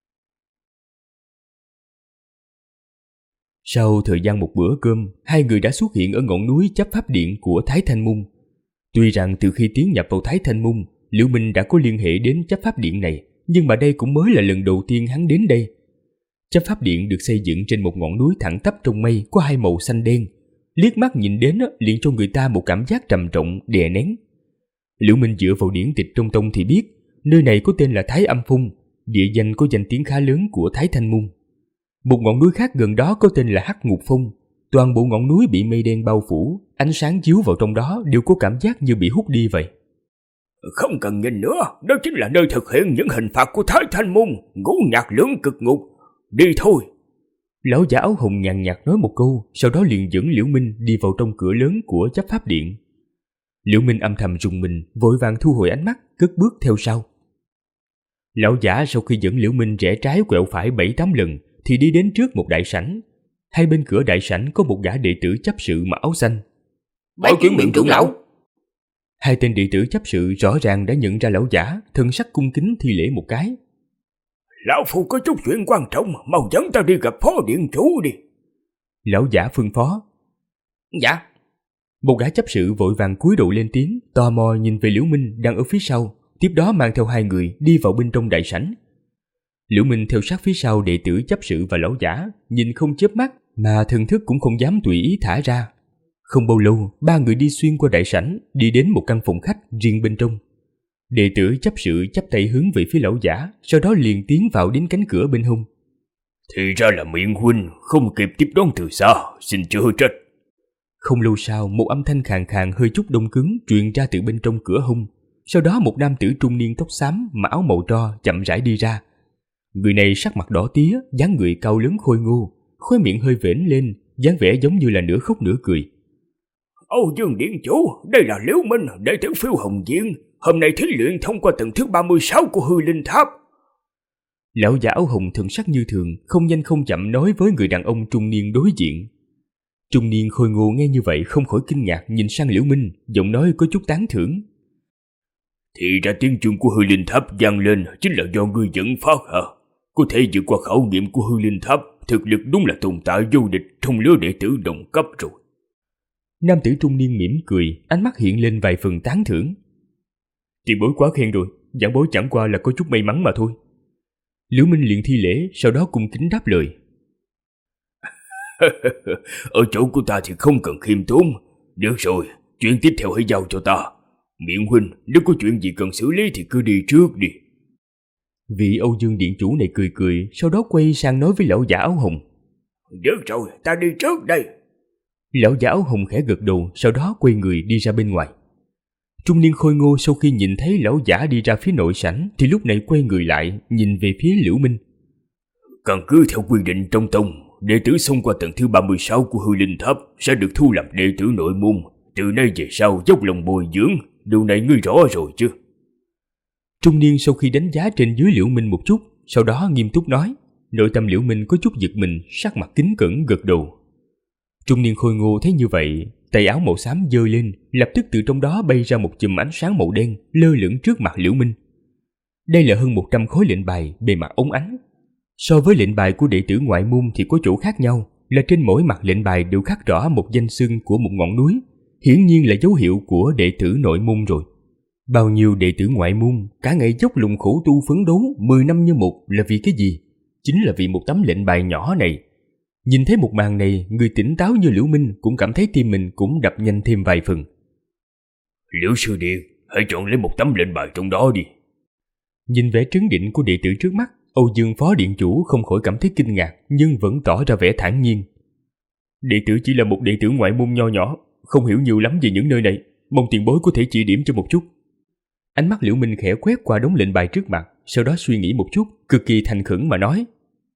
Sau thời gian một bữa cơm, hai người đã xuất hiện ở ngọn núi chấp pháp điện của Thái Thanh Môn. Tuy rằng từ khi tiến nhập vào Thái Thanh Môn, Liễu Minh đã có liên hệ đến chấp pháp điện này, nhưng mà đây cũng mới là lần đầu tiên hắn đến đây. Chấp pháp điện được xây dựng trên một ngọn núi thẳng tắp trong mây, có hai màu xanh đen. Liếc mắt nhìn đến liền cho người ta một cảm giác trầm trọng, đè nén. Liễu Minh dựa vào điển tịch trong tông thì biết, nơi này có tên là Thái Âm Phong, địa danh có danh tiếng khá lớn của Thái Thanh Môn. Một ngọn núi khác gần đó có tên là Hắc Ngục Phong. Toàn bộ ngọn núi bị mây đen bao phủ, ánh sáng chiếu vào trong đó đều có cảm giác như bị hút đi vậy. Không cần nhìn nữa, đó chính là nơi thực hiện những hình phạt của Thái Thanh Môn, ngũ nhạc lưỡng cực ngục. Đi thôi. Lão giả áo hồng nhàn nhạt nói một câu, sau đó liền dẫn Liễu Minh đi vào trong cửa lớn của chấp pháp điện. Liễu Minh âm thầm rùng mình, vội vàng thu hồi ánh mắt, cất bước theo sau. Lão giả sau khi dẫn Liễu Minh rẽ trái quẹo phải 7-8 lần thì đi đến trước một đại sảnh. Hai bên cửa đại sảnh có một gã đệ tử chấp sự mặc áo xanh. Bái kiến miệng trưởng lão. Hai tên đệ tử chấp sự rõ ràng đã nhận ra lão giả, thân sắc cung kính thi lễ một cái. Lão phu có chút chuyện quan trọng, mau dẫn ta đi gặp phó điện chủ đi. Lão giả phân phó. Dạ. Một gã chấp sự vội vàng cúi đầu lên tiếng, tò mò nhìn về Liễu Minh đang ở phía sau, tiếp đó mang theo hai người đi vào bên trong đại sảnh. Liễu Minh theo sát phía sau đệ tử chấp sự và lão giả, nhìn không chớp mắt mà thần thức cũng không dám tùy ý thả ra. Không bao lâu, ba người đi xuyên qua đại sảnh, đi đến một căn phòng khách riêng bên trong. Đệ tử chấp sự chắp tay hướng về phía lão giả, sau đó liền tiến vào đến cánh cửa bên hông. Thì ra là Miện huynh, không kịp tiếp đón từ xa, xin chớ trách. Không lâu sau, một âm thanh khàn khàn hơi chút đông cứng truyền ra từ bên trong cửa hông. Sau đó một nam tử trung niên tóc xám, mặc áo màu tro chậm rãi đi ra. Người này sắc mặt đỏ tía, dáng người cao lớn khôi ngô, khóe miệng hơi vểnh lên, dáng vẻ giống như là nửa khóc nửa cười. Âu Dương điện chủ, đây là Liễu Minh, đệ tử Phiêu Hồng Viên. Hôm nay thí luyện thông qua tầng thứ 36 của hư linh tháp. Lão giả áo hồng thần sắc như thường, không nhanh không chậm nói với người đàn ông trung niên đối diện. Trung niên khôi ngô nghe như vậy không khỏi kinh ngạc nhìn sang Liễu Minh, giọng nói có chút tán thưởng. Thì ra tiếng chuông của hư linh tháp vang lên chính là do ngươi dẫn phát hả? Có thể vượt qua khảo nghiệm của hư linh tháp, thực lực đúng là tồn tại vô địch trong lứa đệ tử đồng cấp rồi. Nam tử trung niên mỉm cười, ánh mắt hiện lên vài phần tán thưởng. Tiền bối quá khen rồi, giảng bối chẳng qua là có chút may mắn mà thôi. Liễu Minh liền thi lễ, sau đó cung kính đáp lời. Ở chỗ của ta thì không cần khiêm tốn. Được rồi, chuyện tiếp theo hãy giao cho ta. Miện huynh, nếu có chuyện gì cần xử lý thì cứ đi trước đi. Vị Âu Dương điện chủ này cười cười, sau đó quay sang nói với lão giả áo hồng. Được rồi, ta đi trước đây. Lão giả áo hồng khẽ gật đầu, sau đó quay người đi ra bên ngoài. Trung niên khôi ngô sau khi nhìn thấy lão giả đi ra phía nội sảnh thì lúc này quay người lại, nhìn về phía Liễu Minh. Căn cứ theo quy định trong tông, đệ tử xông qua tầng thứ 36 của Hư Linh Tháp sẽ được thu làm đệ tử nội môn. Từ nay về sau dốc lòng bồi dưỡng, điều này ngươi rõ rồi chứ? Trung niên sau khi đánh giá trên dưới Liễu Minh một chút, sau đó nghiêm túc nói. Nội tâm Liễu Minh có chút giật mình, sắc mặt kính cẩn gật đầu. Trung niên khôi ngô thấy như vậy, tay áo màu xám giơ lên, lập tức từ trong đó bay ra một chùm ánh sáng màu đen lơ lửng trước mặt Liễu Minh. Đây là hơn 100 khối lệnh bài bề mặt óng ánh. So với lệnh bài của đệ tử ngoại môn thì có chỗ khác nhau, là trên mỗi mặt lệnh bài đều khắc rõ một danh xưng của một ngọn núi, hiển nhiên là dấu hiệu của đệ tử nội môn rồi. Bao nhiêu đệ tử ngoại môn cả ngày dốc lòng khổ tu phấn đấu 10 năm như một là vì cái gì? Chính là vì một tấm lệnh bài nhỏ này. Nhìn thấy một màn này, người tỉnh táo như Liễu Minh cũng cảm thấy tim mình cũng đập nhanh thêm vài phần. Liễu sư đệ, hãy chọn lấy một tấm lệnh bài trong đó đi. Nhìn vẻ trấn định của đệ tử trước mắt, Âu Dương phó điện chủ không khỏi cảm thấy kinh ngạc, nhưng vẫn tỏ ra vẻ thản nhiên. Đệ tử chỉ là một đệ tử ngoại môn nho nhỏ, không hiểu nhiều lắm về những nơi này, mong tiền bối có thể chỉ điểm cho một chút. Ánh mắt Liễu Minh khẽ quét qua đống lệnh bài trước mặt, sau đó suy nghĩ một chút, cực kỳ thành khẩn mà nói.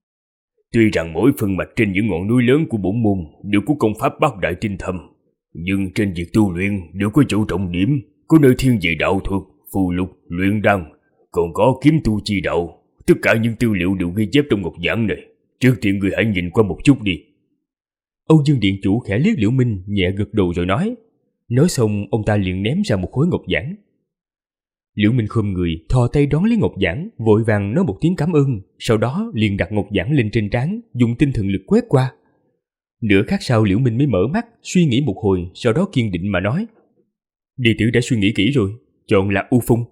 Tuy rằng mỗi phân mạch trên những ngọn núi lớn của bổn môn đều có công pháp bát đại tinh thâm, nhưng trên việc tu luyện đều có chỗ trọng điểm, có nơi thiên về đạo thuật, phù lục, luyện đan, còn có kiếm tu chi đạo. Tất cả những tư liệu đều ghi chép trong ngọc giản này. Trước tiên người hãy nhìn qua một chút đi. Âu Dương điện chủ khẽ liếc Liễu Minh, nhẹ gật đầu rồi nói. Nói xong ông ta liền ném ra một khối ngọc giản. Liễu Minh khom người, thò tay đón lấy ngọc giản, vội vàng nói một tiếng cảm ơn, sau đó liền đặt ngọc giản lên trên trán, dùng tinh thần lực quét qua. Nửa khắc sau Liễu Minh mới mở mắt, suy nghĩ một hồi, sau đó kiên định mà nói. Đệ tử đã suy nghĩ kỹ rồi, chọn là U Phong.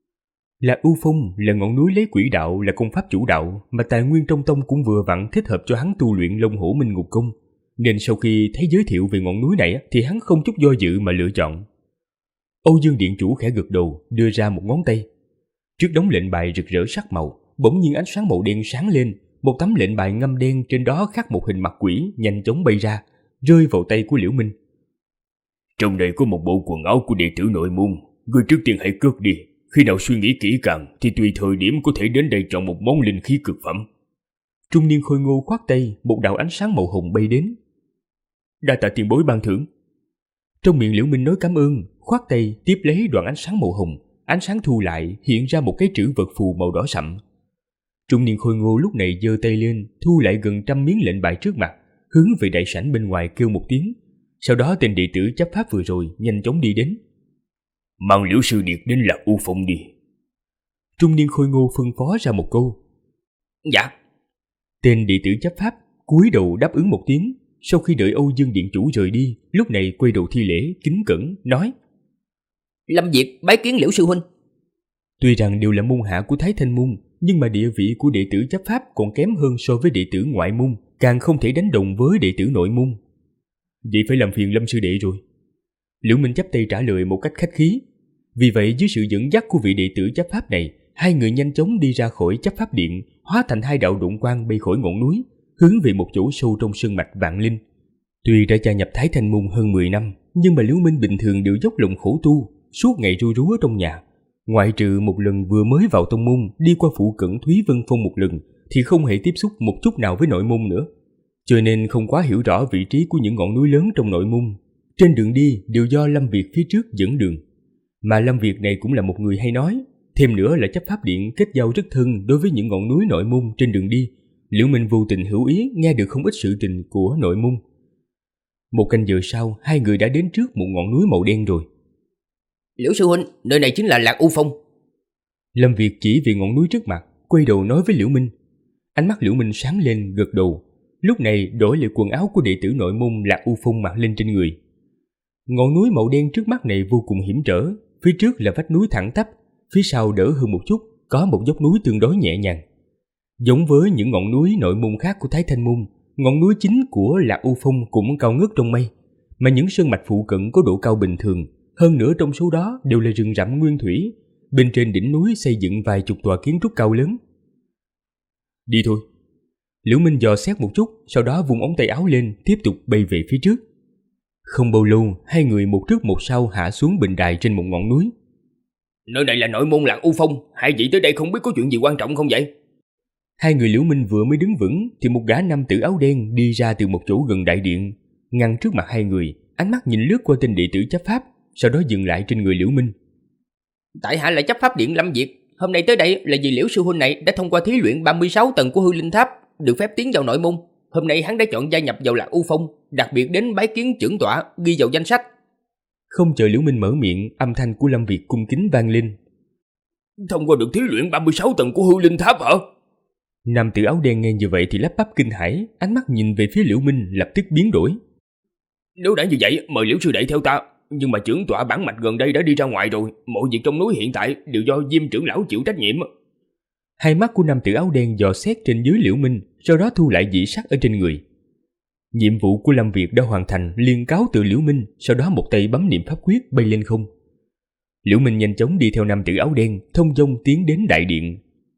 Là U Phong là ngọn núi lấy quỷ đạo là công pháp chủ đạo, mà tài nguyên trong tông cũng vừa vặn thích hợp cho hắn tu luyện Long Hổ Minh Ngục Công, nên sau khi thấy giới thiệu về ngọn núi này thì hắn không chút do dự mà lựa chọn. Âu Dương điện chủ khẽ gật đầu, đưa ra một ngón tay. Trước đống lệnh bài rực rỡ sắc màu, bỗng nhiên ánh sáng màu đen sáng lên, một tấm lệnh bài ngăm đen trên đó khắc một hình mặt quỷ nhanh chóng bay ra, rơi vào tay của Liễu Minh. Trong đây có một bộ quần áo của đệ tử nội môn, ngươi trước tiên hãy cất đi, khi nào suy nghĩ kỹ càng thì tùy thời điểm có thể đến đây chọn một món linh khí cực phẩm. Trung niên khôi ngô khoát tay, một đạo ánh sáng màu hồng bay đến. Đa tạ tiền bối ban thưởng. Trong miệng Liễu Minh nói cảm ơn, khoát tay tiếp lấy đoạn ánh sáng màu hồng, ánh sáng thu lại hiện ra một cái trữ vật phù màu đỏ sậm. Trung niên khôi ngô lúc này giơ tay lên, thu lại gần 100 miếng lệnh bài trước mặt, hướng về đại sảnh bên ngoài kêu một tiếng. Sau đó tên đệ tử chấp pháp vừa rồi nhanh chóng đi đến. Mang Liễu sư điệt đến Lạc U Phong đi. Trung niên khôi ngô phân phó ra một câu. Dạ. Tên đệ tử chấp pháp cúi đầu đáp ứng một tiếng. Sau khi đợi Âu Dương điện chủ rời đi, lúc này quay đầu thi lễ, kính cẩn, nói. Lâm Diệt bái kiến Liễu sư huynh. Tuy rằng đều là môn hạ của Thái Thanh môn, nhưng mà địa vị của đệ tử chấp pháp còn kém hơn so với đệ tử ngoại môn, càng không thể đánh đồng với đệ tử nội môn. Vậy phải làm phiền Lâm sư đệ rồi. Liễu Minh chắp tay trả lời một cách khách khí. Vì vậy dưới sự dẫn dắt của vị đệ tử chấp pháp này, hai người nhanh chóng đi ra khỏi chấp pháp điện, hóa thành hai đạo độn quang bay khỏi ngọn núi, hướng về một chỗ sâu trong sơn mạch vạn linh. Tuy đã gia nhập Thái Thanh môn hơn 10 năm, nhưng mà Liễu Minh bình thường đều dốc lòng khổ tu, suốt ngày ru rú trong nhà. Ngoại trừ một lần vừa mới vào tông môn đi qua phụ cận Thúy Vân Phong một lần, thì không hề tiếp xúc một chút nào với nội môn nữa. Cho nên không quá hiểu rõ vị trí của những ngọn núi lớn trong nội môn. Trên đường đi đều do Lâm Việt phía trước dẫn đường. Mà Lâm Việt này cũng là một người hay nói, thêm nữa là chấp pháp điện kết giao rất thân đối với những ngọn núi nội môn trên đường đi. Liễu Minh vô tình hữu ý nghe được không ít sự tình của nội môn. Một canh giờ sau, hai người đã đến trước một ngọn núi màu đen rồi. Liễu sư huynh, nơi này chính là Lạc U Phong. Lâm Việt chỉ về ngọn núi trước mặt, quay đầu nói với Liễu Minh. Ánh mắt Liễu Minh sáng lên, gật đầu. Lúc này đổi lại quần áo của đệ tử nội môn Lạc U Phong mặc lên trên người. Ngọn núi màu đen trước mắt này vô cùng hiểm trở, phía trước là vách núi thẳng tắp, phía sau đỡ hơn một chút, có một dốc núi tương đối nhẹ nhàng. Giống với những ngọn núi nội môn khác của Thái Thanh môn, ngọn núi chính của Lạc U Phong cũng cao ngất trong mây, mà những sơn mạch phụ cận có độ cao bình thường, hơn nữa trong số đó đều là rừng rậm nguyên thủy, bên trên đỉnh núi xây dựng vài chục tòa kiến trúc cao lớn. Đi thôi. Liễu Minh dò xét một chút, sau đó vung ống tay áo lên, tiếp tục bay về phía trước. Không bao lâu, hai người một trước một sau hạ xuống bình đài trên một ngọn núi. Nơi này là nội môn Lạc U Phong, hai vị tới đây không biết có chuyện gì quan trọng không vậy? Hai người Liễu Minh vừa mới đứng vững thì một gã nam tử áo đen đi ra từ một chỗ gần đại điện, ngăn trước mặt hai người, ánh mắt nhìn lướt qua tên đệ tử chấp pháp, sau đó dừng lại trên người Liễu Minh. Tại hạ là chấp pháp điện Lâm Việt, hôm nay tới đây là vì Liễu sư huynh này đã thông qua thí luyện 36 tầng của hư linh tháp, được phép tiến vào nội môn. Hôm nay hắn đã chọn gia nhập vào Lạc U Phong, đặc biệt đến bái kiến trưởng tọa, ghi vào danh sách. Không chờ Liễu Minh mở miệng, âm thanh của Lâm Việt cung kính vang lên. Thông qua được thí luyện 36 tầng của hư linh tháp hả? Nam tử áo đen nghe như vậy thì lắp bắp kinh hãi, ánh mắt nhìn về phía Liễu Minh lập tức biến đổi. Nếu đã như vậy, mời Liễu sư đệ theo ta. Nhưng mà trưởng tọa bản mạch gần đây đã đi ra ngoài rồi, mọi việc trong núi hiện tại đều do Diêm trưởng lão chịu trách nhiệm. Hai mắt của nam tử áo đen dò xét trên dưới Liễu Minh, sau đó thu lại dị sắc ở trên người. Nhiệm vụ của Lâm Việt đã hoàn thành, liền cáo từ Liễu Minh, sau đó một tay bấm niệm pháp quyết bay lên không. Liễu Minh nhanh chóng đi theo nam tử áo đen, thông dong tiến đến đại điện.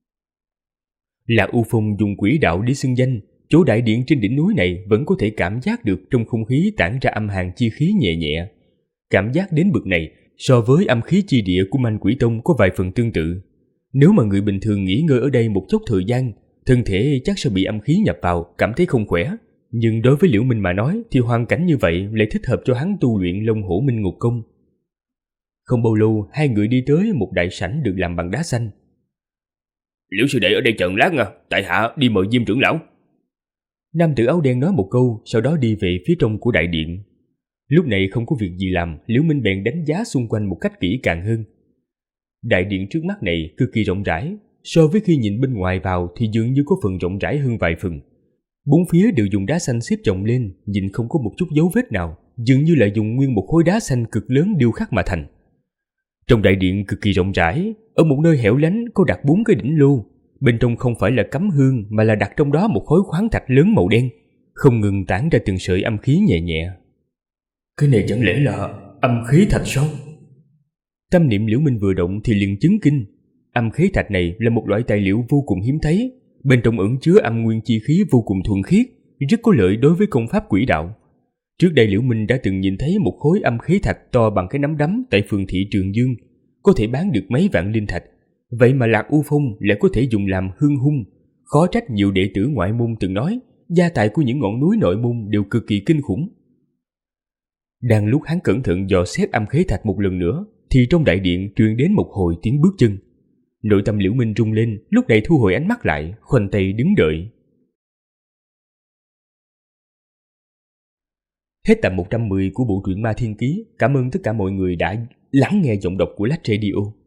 Lạc U Phong dùng quỹ đạo để xưng danh, chỗ đại điện trên đỉnh núi này vẫn có thể cảm giác được trong không khí tản ra âm hàn chi khí nhẹ nhẹ. Cảm giác đến bực này, so với âm khí chi địa của Manh Quỷ Tông có vài phần tương tự. Nếu mà người bình thường nghỉ ngơi ở đây một chút thời gian, thân thể chắc sẽ bị âm khí nhập vào, cảm thấy không khỏe. Nhưng đối với Liễu Minh mà nói thì hoàn cảnh như vậy lại thích hợp cho hắn tu luyện Long Hổ Minh Ngục Công. Không bao lâu, hai người đi tới một đại sảnh được làm bằng đá xanh. Liễu sư đệ ở đây chờ lát nha, tại hạ đi mời Diêm trưởng lão. Nam tử áo đen nói một câu, sau đó đi về phía trong của đại điện. Lúc này không có việc gì làm, Liễu Minh bèn đánh giá xung quanh một cách kỹ càng hơn. Đại điện trước mắt này cực kỳ rộng rãi, so với khi nhìn bên ngoài vào thì dường như có phần rộng rãi hơn vài phần. Bốn phía đều dùng đá xanh xếp chồng lên, nhìn không có một chút dấu vết nào, dường như là dùng nguyên một khối đá xanh cực lớn điêu khắc mà thành. Trong đại điện cực kỳ rộng rãi, ở một nơi hẻo lánh có đặt 4 cái đỉnh lô, bên trong không phải là cắm hương mà là đặt trong đó một khối khoáng thạch lớn màu đen, không ngừng tản ra từng sợi âm khí nhẹ nhẹ. Cái này chẳng lẽ là âm khí thạch sao? Tâm niệm Liễu Minh vừa động thì liền chứng kinh. Âm khí thạch này là một loại tài liệu vô cùng hiếm thấy, bên trong ẩn chứa âm nguyên chi khí vô cùng thuần khiết, rất có lợi đối với công pháp quỷ đạo. Trước đây Liễu Minh đã từng nhìn thấy một khối âm khí thạch to bằng cái nắm đấm tại phường thị Trường Dương, có thể bán được mấy vạn linh thạch. Vậy mà Lạc U Phong lại có thể dùng làm hương hung, khó trách nhiều đệ tử ngoại môn từng nói gia tài của những ngọn núi nội môn đều cực kỳ kinh khủng. Đang lúc hắn cẩn thận dò xét âm khí thạch một lần nữa thì trong đại điện truyền đến một hồi tiếng bước chân. Nội tâm Liễu Minh rung lên, lúc này thu hồi ánh mắt lại, khoanh tay đứng đợi. Hết tập 110 của bộ truyện Ma Thiên Ký. Cảm ơn tất cả mọi người đã lắng nghe giọng đọc của Lách Radio.